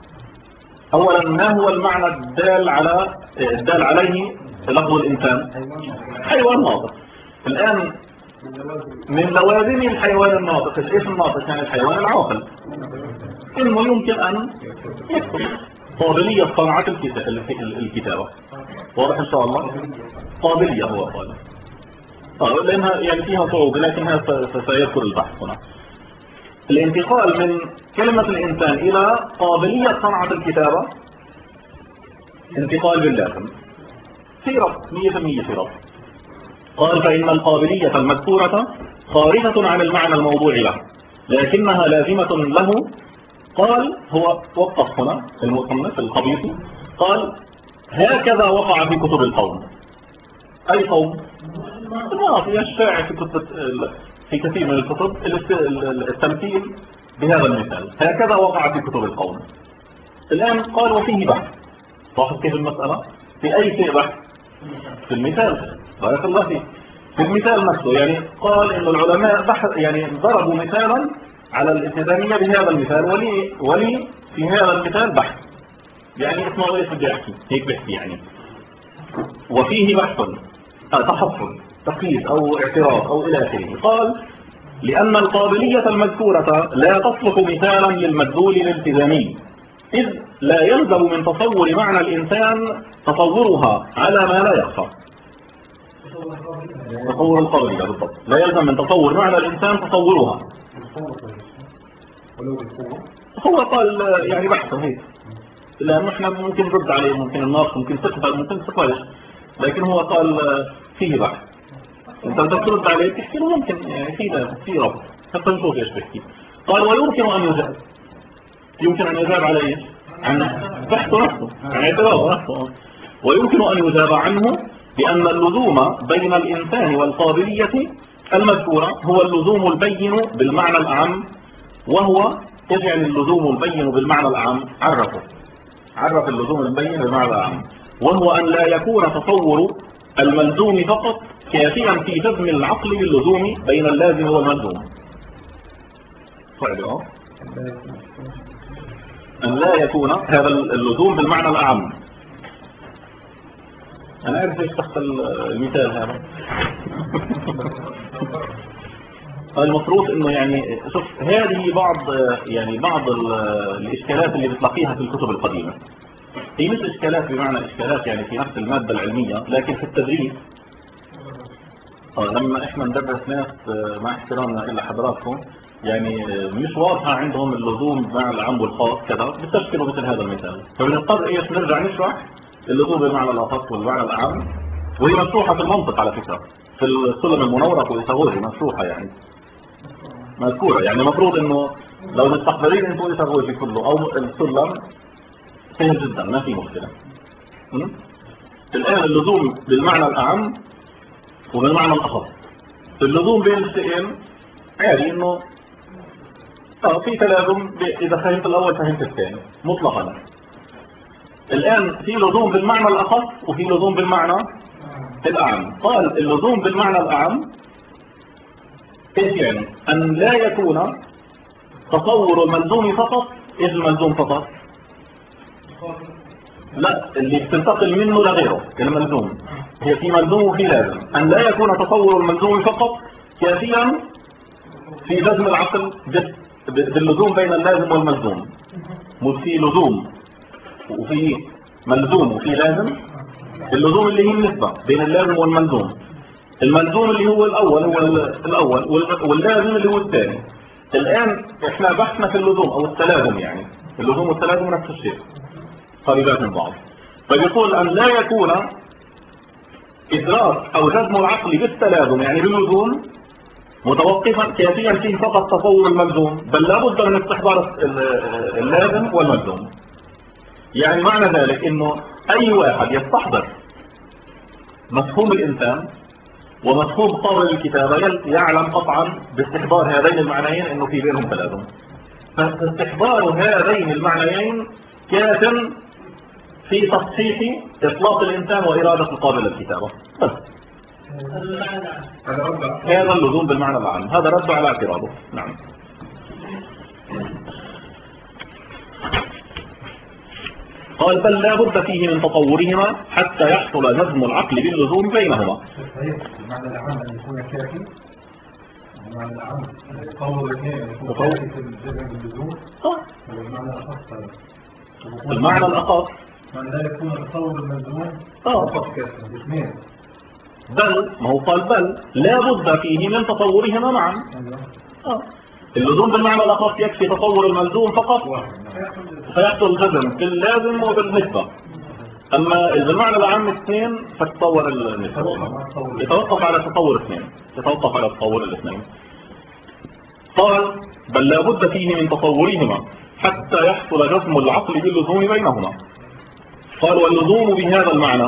أولا ما هو المعنى الدال على الدال عليه لفظ الإنسان؟ حيوان ناطق. الآن من لوازم الحيوان الناطق، ايش الناطق؟ يعني الحيوان العاقل، انه يمكن ان يكتب، قابلية صنعة الكتابة. واضح ان شاء الله؟ قابلية هو قال اه لانها يعني فيها صعوبة لكنها سيذكر البحث هنا. الانتقال من كلمة الانسان الى قابلية صنعة الكتابة انتقال باللازم في ربط مية بالمية في ربط. قال فإن القابلية المذكورة خارجة عن المعنى الموضوع له لكنها لازمة له. قال هو وقف هنا المصنف الخبيثي قال هكذا وقع في كتب القوم. أي قوم؟ الماضي الشائع في كتب في كثير من الكتب التمثيل بهذا المثال. هكذا وقع في كتب القوم. الآن قال وفيه بحث. لاحظ كيف المسألة؟ في أي شيء بحث؟ في المثال. بارك الله فيك. في المثال نفسه، يعني قال إن العلماء بحث، يعني ضربوا مثالا على الالتزامية بهذا المثال، ولي ولي في هذا المثال بحث. يعني اسمه ايش بدي احكي؟ هيك بحكي يعني. وفيه بحث، آه تحفظ، تقييد او اعتراض او الى اخره. قال لأن القابلية المذكورة لا تصلح مثالا للمدلول الالتزامي، إذ لا يلزم من تصور معنى الإنسان تصورها على ما لا يخفى. تصور القابلية بالضبط. لا يلزم من تصور معنى الإنسان تصورها. هو قال يعني بحثه هيك، لأنه احنا ممكن نرد عليه، ممكن الناس ممكن تقبل ممكن تقبلش، لكن هو قال فيه بحث. انت بدك ترد عليه تحكي له ممكن يعني في في ربط حتى نشوف ايش بيحكي. قال ويمكن ان يجاب، يمكن ان يجاب على ايش؟ عن بحثه نفسه، عن اعتراضه نفسه. ويمكن ان يجاب عنه بان اللزوم بين الانسان والقابليه المذكوره هو اللزوم البين بالمعنى الاعم، وهو ايش يعني اللزوم البين بالمعنى الاعم؟ عرفه عرف اللزوم البين بالمعنى الاعم، وهو ان لا يكون تصور الملزوم فقط كافيا في جزم العقل باللزوم بين اللازم والملزوم. صعب اه ان لا يكون هذا اللزوم بالمعنى الاعم. انا اعرف ايش تحت المثال هذا. المفروض انه يعني شوف، هذه بعض يعني بعض الاشكالات اللي بتلاقيها في الكتب القديمه. هي مش اشكالات بمعنى اشكالات يعني في نفس الماده العلميه، لكن في التدريس لما احنا ندرس ناس مع احترامنا الى حضراتكم يعني مش واضحه عندهم اللزوم مع العام والخاص كذا، بتشكلوا مثل هذا المثال، فبنضطر ايش نرجع نشرح اللزوم بالمعنى الاخص والمعنى الاعم. وهي مفتوحه في المنطق على فكره، في السلم المنورق وايثاغوري مفتوحه يعني مذكوره. يعني المفروض انه لو مستحضرين انتوا ايثاغوري كله او السلم سهل جدا ما في مشكله. الان اللزوم بالمعنى الاعم وبالمعنى الاخص. اللزوم بين الشيئين عادي انه اه في تلازم، اذا فهمت الاول فهمت الثاني مطلقا. الان في لزوم بالمعنى الاخص وفي لزوم بالمعنى الاعم. قال اللزوم بالمعنى الاعم ايش يعني؟ ان لا يكون تصور الملزوم فقط. ايش الملزوم فقط؟ لا، اللي بتنتقل منه لغيره الملزوم. هي في ملزوم وفي لازم. ان لا يكون تصور الملزوم فقط كافيا في جزم العقل باللزوم بين اللازم والملزوم. مش في لزوم وفي ملزوم وفي لازم. اللزوم اللي هي النسبة بين اللازم والملزوم. الملزوم اللي هو الاول هو الاول واللازم اللي هو الثاني. الان احنا بحثنا في اللزوم او التلازم، يعني اللزوم والتلازم نفس الشيء، قريبات من بعض. فبيقول ان لا يكون ادراك او جزم العقل بالتلازم يعني باللزوم متوقفا كافيا فيه فقط تصور الملزوم، بل لابد من استحضار اللازم والملزوم. يعني معنى ذلك انه اي واحد يستحضر مفهوم الانسان ومفهوم قابل الكتابة يعلم قطعا باستحضار هذين المعنيين انه في بينهم تلازم. فاستحضار هذين المعنيين كاف في تصحيح اطلاق الانسان وارادة القابل الكتابة بس. هذا اللزوم بالمعنى العام. هذا رد على اعتراضه. نعم. قال بل لا بد فيه من تطورهما حتى يحصل جزم العقل باللزوم بينهما. المعنى العام ان يكون كافي. المعنى العام تطور الاثنين يكون كافي في الجزم باللزوم. والمعنى الاخص المعنى الاخص من لا يكون تصور الملزوم اه فقط كافي الاثنين. بل ما هو قال بل لا بد فيه من تطورهما معا. اه اللزوم بالمعنى الاخص يكفي تطور الملزوم فقط فيحصل جزم في اللازم وبالنسبة. اما بالمعنى العام اثنين فتطور النسبة، يتوقف على تطور اثنين، يتوقف على تطور الاثنين. قال بل لا بد فيه من تطورهما حتى يحصل جزم العقل باللزوم بينهما. قال واللزوم بهذا المعنى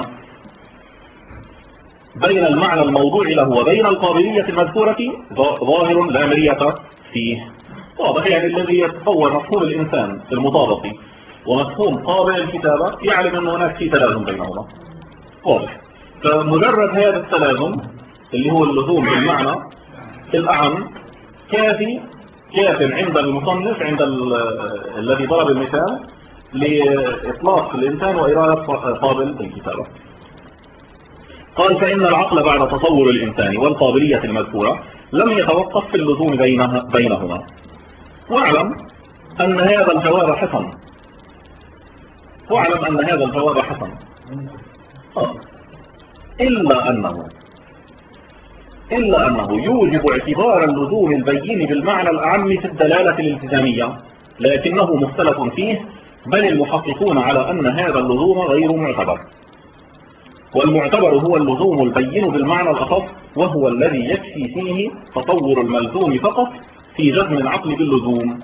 بين المعنى الموضوع له وبين القابلية المذكورة ظاهر لا مرية فيه. واضح، يعني الذي يتصور مفهوم الإنسان المطابقي ومفهوم قابل الكتابة يعلم أن هناك في تلازم بينهما. واضح. فمجرد هذا التلازم اللي هو اللزوم بالمعنى الأعم كافي كاف عند المصنف عند الذي ضرب المثال لإطلاق الإنسان وإرادة قابل الكتابة. قال فإن العقل بعد تصور الإنسان والقابلية المذكورة لم يتوقف في اللزوم بينها بينهما. واعلم أن هذا الجواب حسن واعلم أن هذا الجواب حسن آه. إلا أنه إلا أنه يوجب اعتبار اللزوم البين بالمعنى الأعم في الدلالة الالتزامية، لكنه مختلف فيه، بل المحققون على أن هذا اللزوم غير معتبر، والمعتبر هو اللزوم البين بالمعنى الأخص، وهو الذي يكفي فيه تطور الملزوم فقط في جزم العقل باللزوم.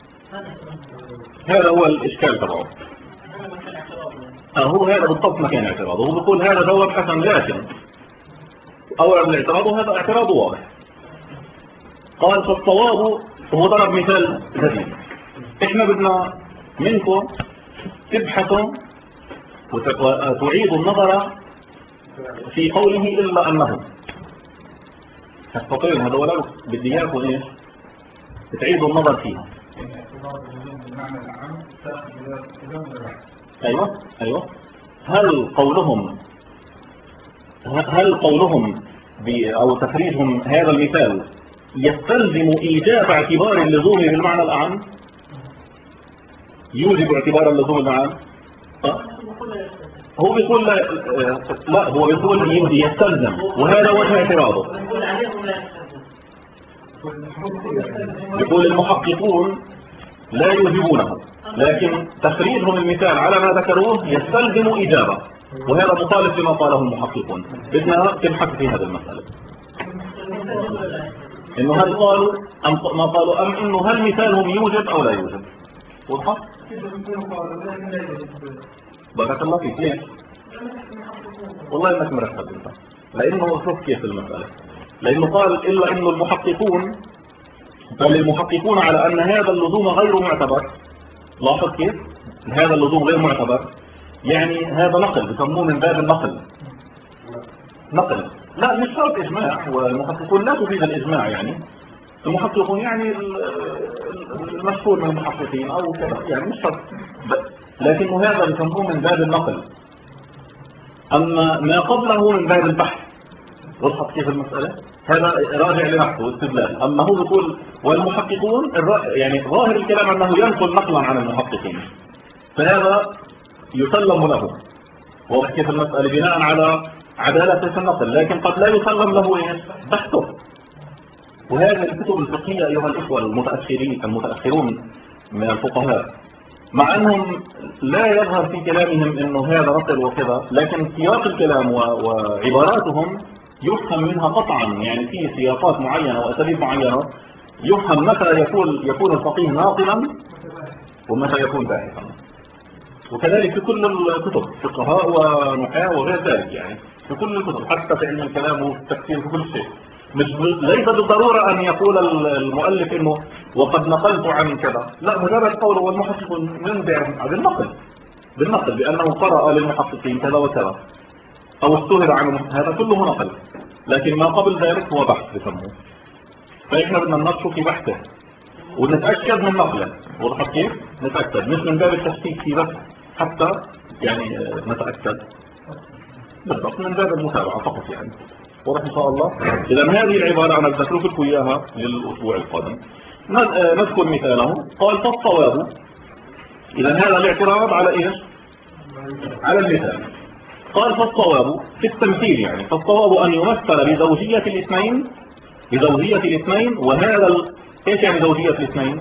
هذا هو الإشكال تبعه. هو هذا بالضبط مكان اعتراضه. هو بيقول هذا جواب حسن، لكن أولا الاعتراض هذا اعتراض واضح. قال فالصواب، هو ضرب مثال جديد. احنا بدنا منكم تبحثوا وتعيدوا النظر في قوله إلا أنه. الفقرين هذولا بدي اياكم ايش؟ تعيدوا النظر فيها. ايوه ايوه هل قولهم هل قولهم او تخريجهم هذا المثال يستلزم ايجاب اعتبار اللزوم بالمعنى الاعم؟ يوجب اعتبار اللزوم بالمعنى؟ هو بيقول لا, لا هو بيقول يستلزم، وهذا وجه اعتراضه. يقول المحققون لا يوجبونه، لكن تخريجهم المثال على ما ذكروه يستلزم إجابة، وهذا مخالف لما قاله المحققون. بدنا تبحث في هذه المسألة، إنه هل قالوا أم ما قالوا أم إنه هل مثالهم يوجب أو لا يوجب؟ واضح؟ بارك الله فيك. ليش؟ والله إنك مرتب أنت، لأنه شوف كيف المسألة. لأنه قال إلا إنه المحققون بل المحققون على أن هذا اللزوم غير معتبر. لاحظ كيف؟ هذا اللزوم غير معتبر، يعني هذا نقل، بسموه من باب النقل. نقل لا مش شرط إجماع، والمحققون لا تفيد الإجماع، يعني المحققون يعني المشهور من المحققين أو كذا، يعني مش شرط، لكنه هذا بسموه من باب النقل. أما ما قبله من باب البحث. وضحت كيف المسألة؟ هذا راجع لنحته واستدلال. أما هو بيقول والمحققون يعني ظاهر الكلام أنه ينقل نقلا عن المحققين، فهذا يسلم له. واضح كيف المسألة؟ بناء على عدالة في النقل، لكن قد لا يسلم له إيه؟ بحثه. وهذه الكتب الفقهية أيها الإخوة المتأخرين المتأخرون من الفقهاء، مع أنهم لا يظهر في كلامهم أنه هذا نقل وكذا، لكن سياق الكلام وعباراتهم يفهم منها قطعا، يعني في سياقات معينة وأساليب معينة يفهم متى يكون يكون الفقيه ناقلا ومتى يكون باحثا. وكذلك في كل الكتب، فقهاء ونحاة وغير ذلك، يعني في كل الكتب، حتى في علم الكلام وفي التفسير في كل شيء. مش ليس بالضرورة أن يقول المؤلف إنه وقد نقلت عن كذا، لا، مجرد قوله والمحقق ينبع بالنقل بالنقل بأنه قرأ للمحققين كذا وكذا أو استهر عنه، هذا كله نقل، لكن ما قبل ذلك هو بحث بسموه. فإحنا بدنا نناقشه في بحثه ونتأكد من نقله. وضحت كيف؟ نتأكد، مش من باب التشكيك فيه بس، حتى يعني نتأكد بالضبط من باب المتابعة فقط يعني. واضح إن شاء الله؟ إذا هذه العبارة أنا بدي أترك لكم إياها للأسبوع القادم. نذكر مثاله. قال فالصواب، إذا هذا الاعتراض على إيش؟ على المثال. قال فالصواب في التمثيل، يعني فالصواب أن يمثل بزوجية الاثنين بزوجية الاثنين وهذا ال... إيش يعني زوجية الاثنين؟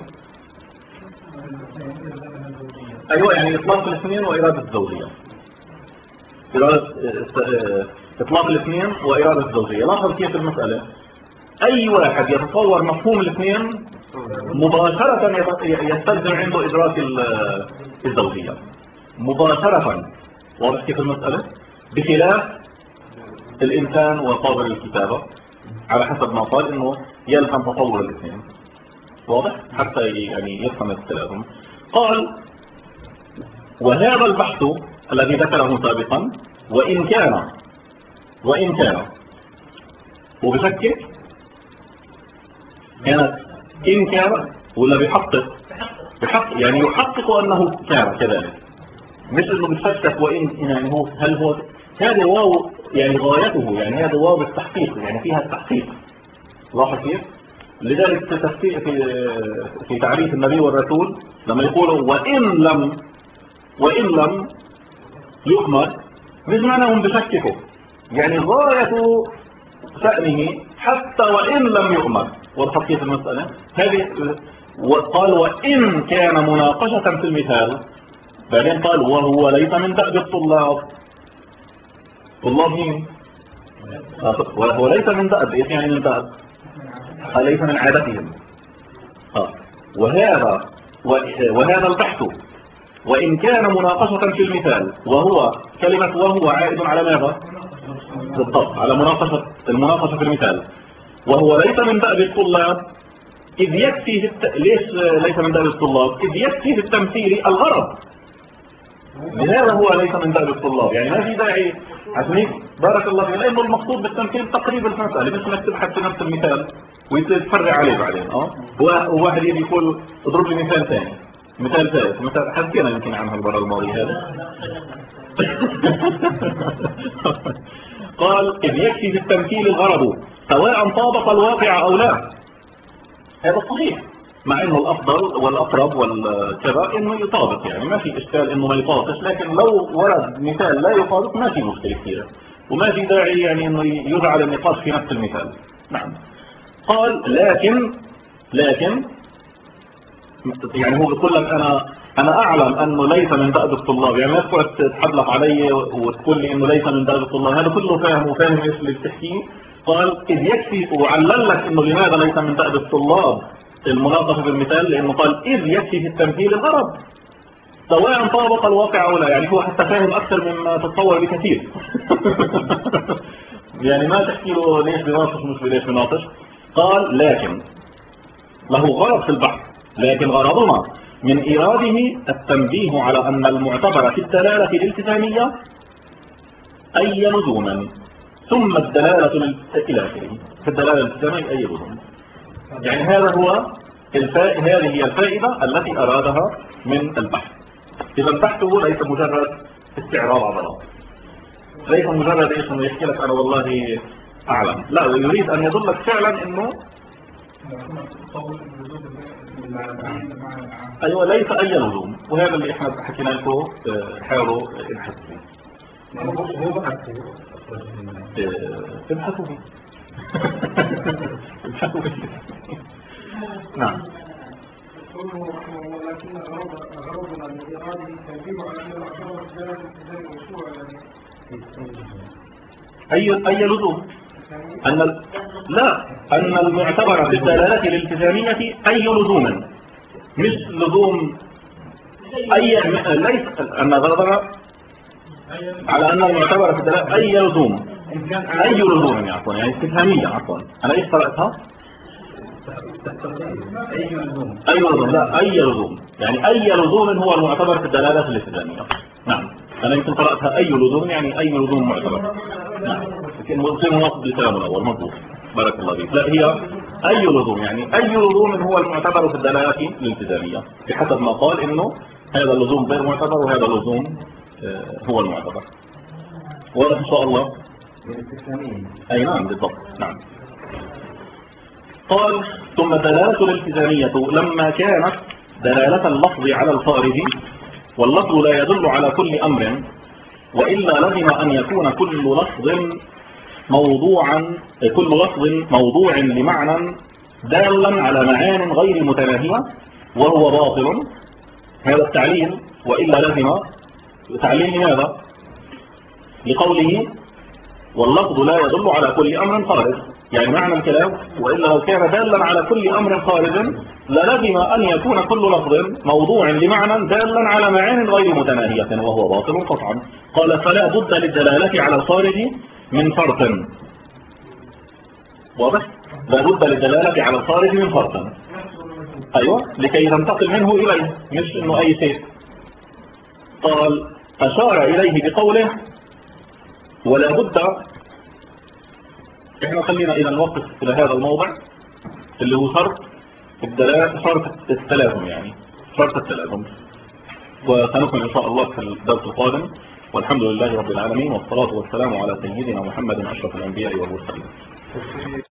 أيوة، يعني إطلاق الاثنين وإرادة الزوجية. إرادة إطلاق الاثنين وإرادة الزوجية. لاحظ كيف المسألة. أي واحد يتصور مفهوم الاثنين مباشرة يستلزم عنده إدراك الزوجية مباشرة. واضح كيف المسألة؟ بخلاف الإنسان وقابل الكتابة على حسب ما قال إنه يلزم تطور الاثنين. واضح؟ حتى يعني يفهم اختلافهم. قال وهذا البحث الذي ذكره سابقا وإن كان وإن كان وبشكك كانت إن كان ولا بيحقق بحق يعني يحقق أنه كان كذلك، مش إنه بيشكك وإن يعني هو هل هو هذا واو يعني غايته يعني هذا واو التحقيق يعني فيها التحقيق. لاحظ كيف؟ لذلك في تفسير في في تعريف النبي والرسول لما يقولوا وإن لم وإن لم يؤمر مش معناهم بشككوا يعني غاية شأنه حتى وإن لم يؤمر. وضحت كيف المسألة؟ هذه وقال وإن كان مناقشة في المثال، بعدين قال وهو ليس من دأب الطلاب. طلاب مين؟ وهو ليس من دأب. ايش يعني من دأب؟ ليس من عادتهم. وهذا وهذا البحث وإن كان مناقشة في المثال وهو كلمة وهو عائد على ماذا؟ بالضبط على مناقشة المناقشة في المثال. وهو ليس من دأب الطلاب إذ يكفي في الت... ليش ليس من دأب الطلاب؟ إذ يكفي في التمثيل الغرض. لهذا هو ليس من دأب الطلاب يعني ما في داعي عشان بارك الله فيك لأنه المقصود بالتمثيل تقريب المسألة مش انك تبحث في نفس المثال ويتفرع عليه بعدين. اه وواحد يجي يقول اضرب لي مثال ثاني مثال ثالث مثال حكينا يمكن عنها المرة الماضية هذا. قال إذ يكفي في التمثيل الغرض سواء طابق الواقع أو لا. هذا صحيح مع انه الافضل والاقرب والكذا انه يطابق يعني ما في اشكال انه ما يطابقش، لكن لو ورد مثال لا يطابق ما في مشكله كثيره وما في داعي يعني انه يجعل النقاش في نفس المثال. نعم. قال لكن لكن يعني هو بيقول لك انا انا اعلم انه ليس من دأب الطلاب يعني ما تقعد تتحدث علي وتقول لي انه ليس من دأب الطلاب هذا كله فاهم وفاهم ايش اللي بتحكيه. قال اذ يكفي وعلل لك انه لماذا ليس من دأب الطلاب المناقشه بالمثال لانه قال اذ يكفي في التمثيل الغرض سواء طابق الواقع او لا يعني هو حتى فاهم اكثر مما تتصور بكثير. يعني ما تحكي له ليش بناقش مش ليش بناقش. قال لكن له غرض في البحث لكن غرضنا من إراده التنبيه على أن المعتبر في الدلالة الالتزامية أي لزوما ثم الدلالة إلى آخره في الدلالة الالتزامية أي لزوم. يعني هذا هو الفا... هذه هي الفائدة التي أرادها من البحث. إذا البحث هو ليس مجرد استعراض عضلات ليس مجرد إيش إنه يحكي لك أنا والله أعلم لا يريد أن يدلك فعلا إنه أيوة ليس أي لزوم وهذا اللي إحنا حكينا لكم حاولوا ابحثوا فيه ابحثوا فيه ابحثوا فيه. نعم. ولكن غرضنا من إراده التنبيه على أن الأعضاء الجلال التزام مشروع أي أي لزوم أن ال... لا أن المعتبر في الدلالة الالتزامية أي لزوم مش لزوم أي ليس أن غرضنا على أن المعتبر في الدلالة أي لزوم أي لزوم عفوا يعني استفهامية عفوا أنا إيش قرأتها أي لزوم أي لزوم لا أي لزوم يعني أي لزوم هو المعتبر في الدلالة الالتزامية. نعم أنا يمكن قرأتها أي لزوم يعني أي لزوم معتبر. نعم لكن ممكن نوصل لكلام الأول مضبوط بارك الله فيك. لا هي أي لزوم يعني أي لزوم هو المعتبر في الدلالة الالتزامية بحسب ما قال إنه هذا اللزوم غير معتبر وهذا اللزوم هو المعتبر. واضح إن شاء الله. أي نعم بالضبط. نعم. قال ثم دلالة الالتزامية لما كانت دلالة اللفظ على الخارج واللفظ لا يدل على كل أمر وإلا لزم أن يكون كل لفظ موضوعا كل لفظ موضوع لمعنى دالا على معان غير متناهية وهو باطل. هذا التعليل وإلا لزم تعليل لماذا؟ لقوله واللفظ لا يدل على كل أمر خارج يعني معنى الكلام وإلا لو كان دالا على كل أمر خارج للزم أن يكون كل لفظ موضوع لمعنى دالا على معان غير متناهية وهو باطل قطعا. قال فلا بد للدلالة على الخارج من فرق. واضح؟ لا بد للدلالة على الخارج من فرق، أيوة، لكي تنتقل منه إليه، مش إنه أي شيء. قال أشار إليه بقوله ولا بد. احنا خلينا إذا نوقف إلى هذا الموضع اللي هو شرط الدلالة، شرط التلازم، يعني شرط التلازم، وسنكمل إن شاء الله في الدرس القادم. والحمد لله رب العالمين، والصلاة والسلام على سيدنا محمد أشرف الأنبياء والمرسلين.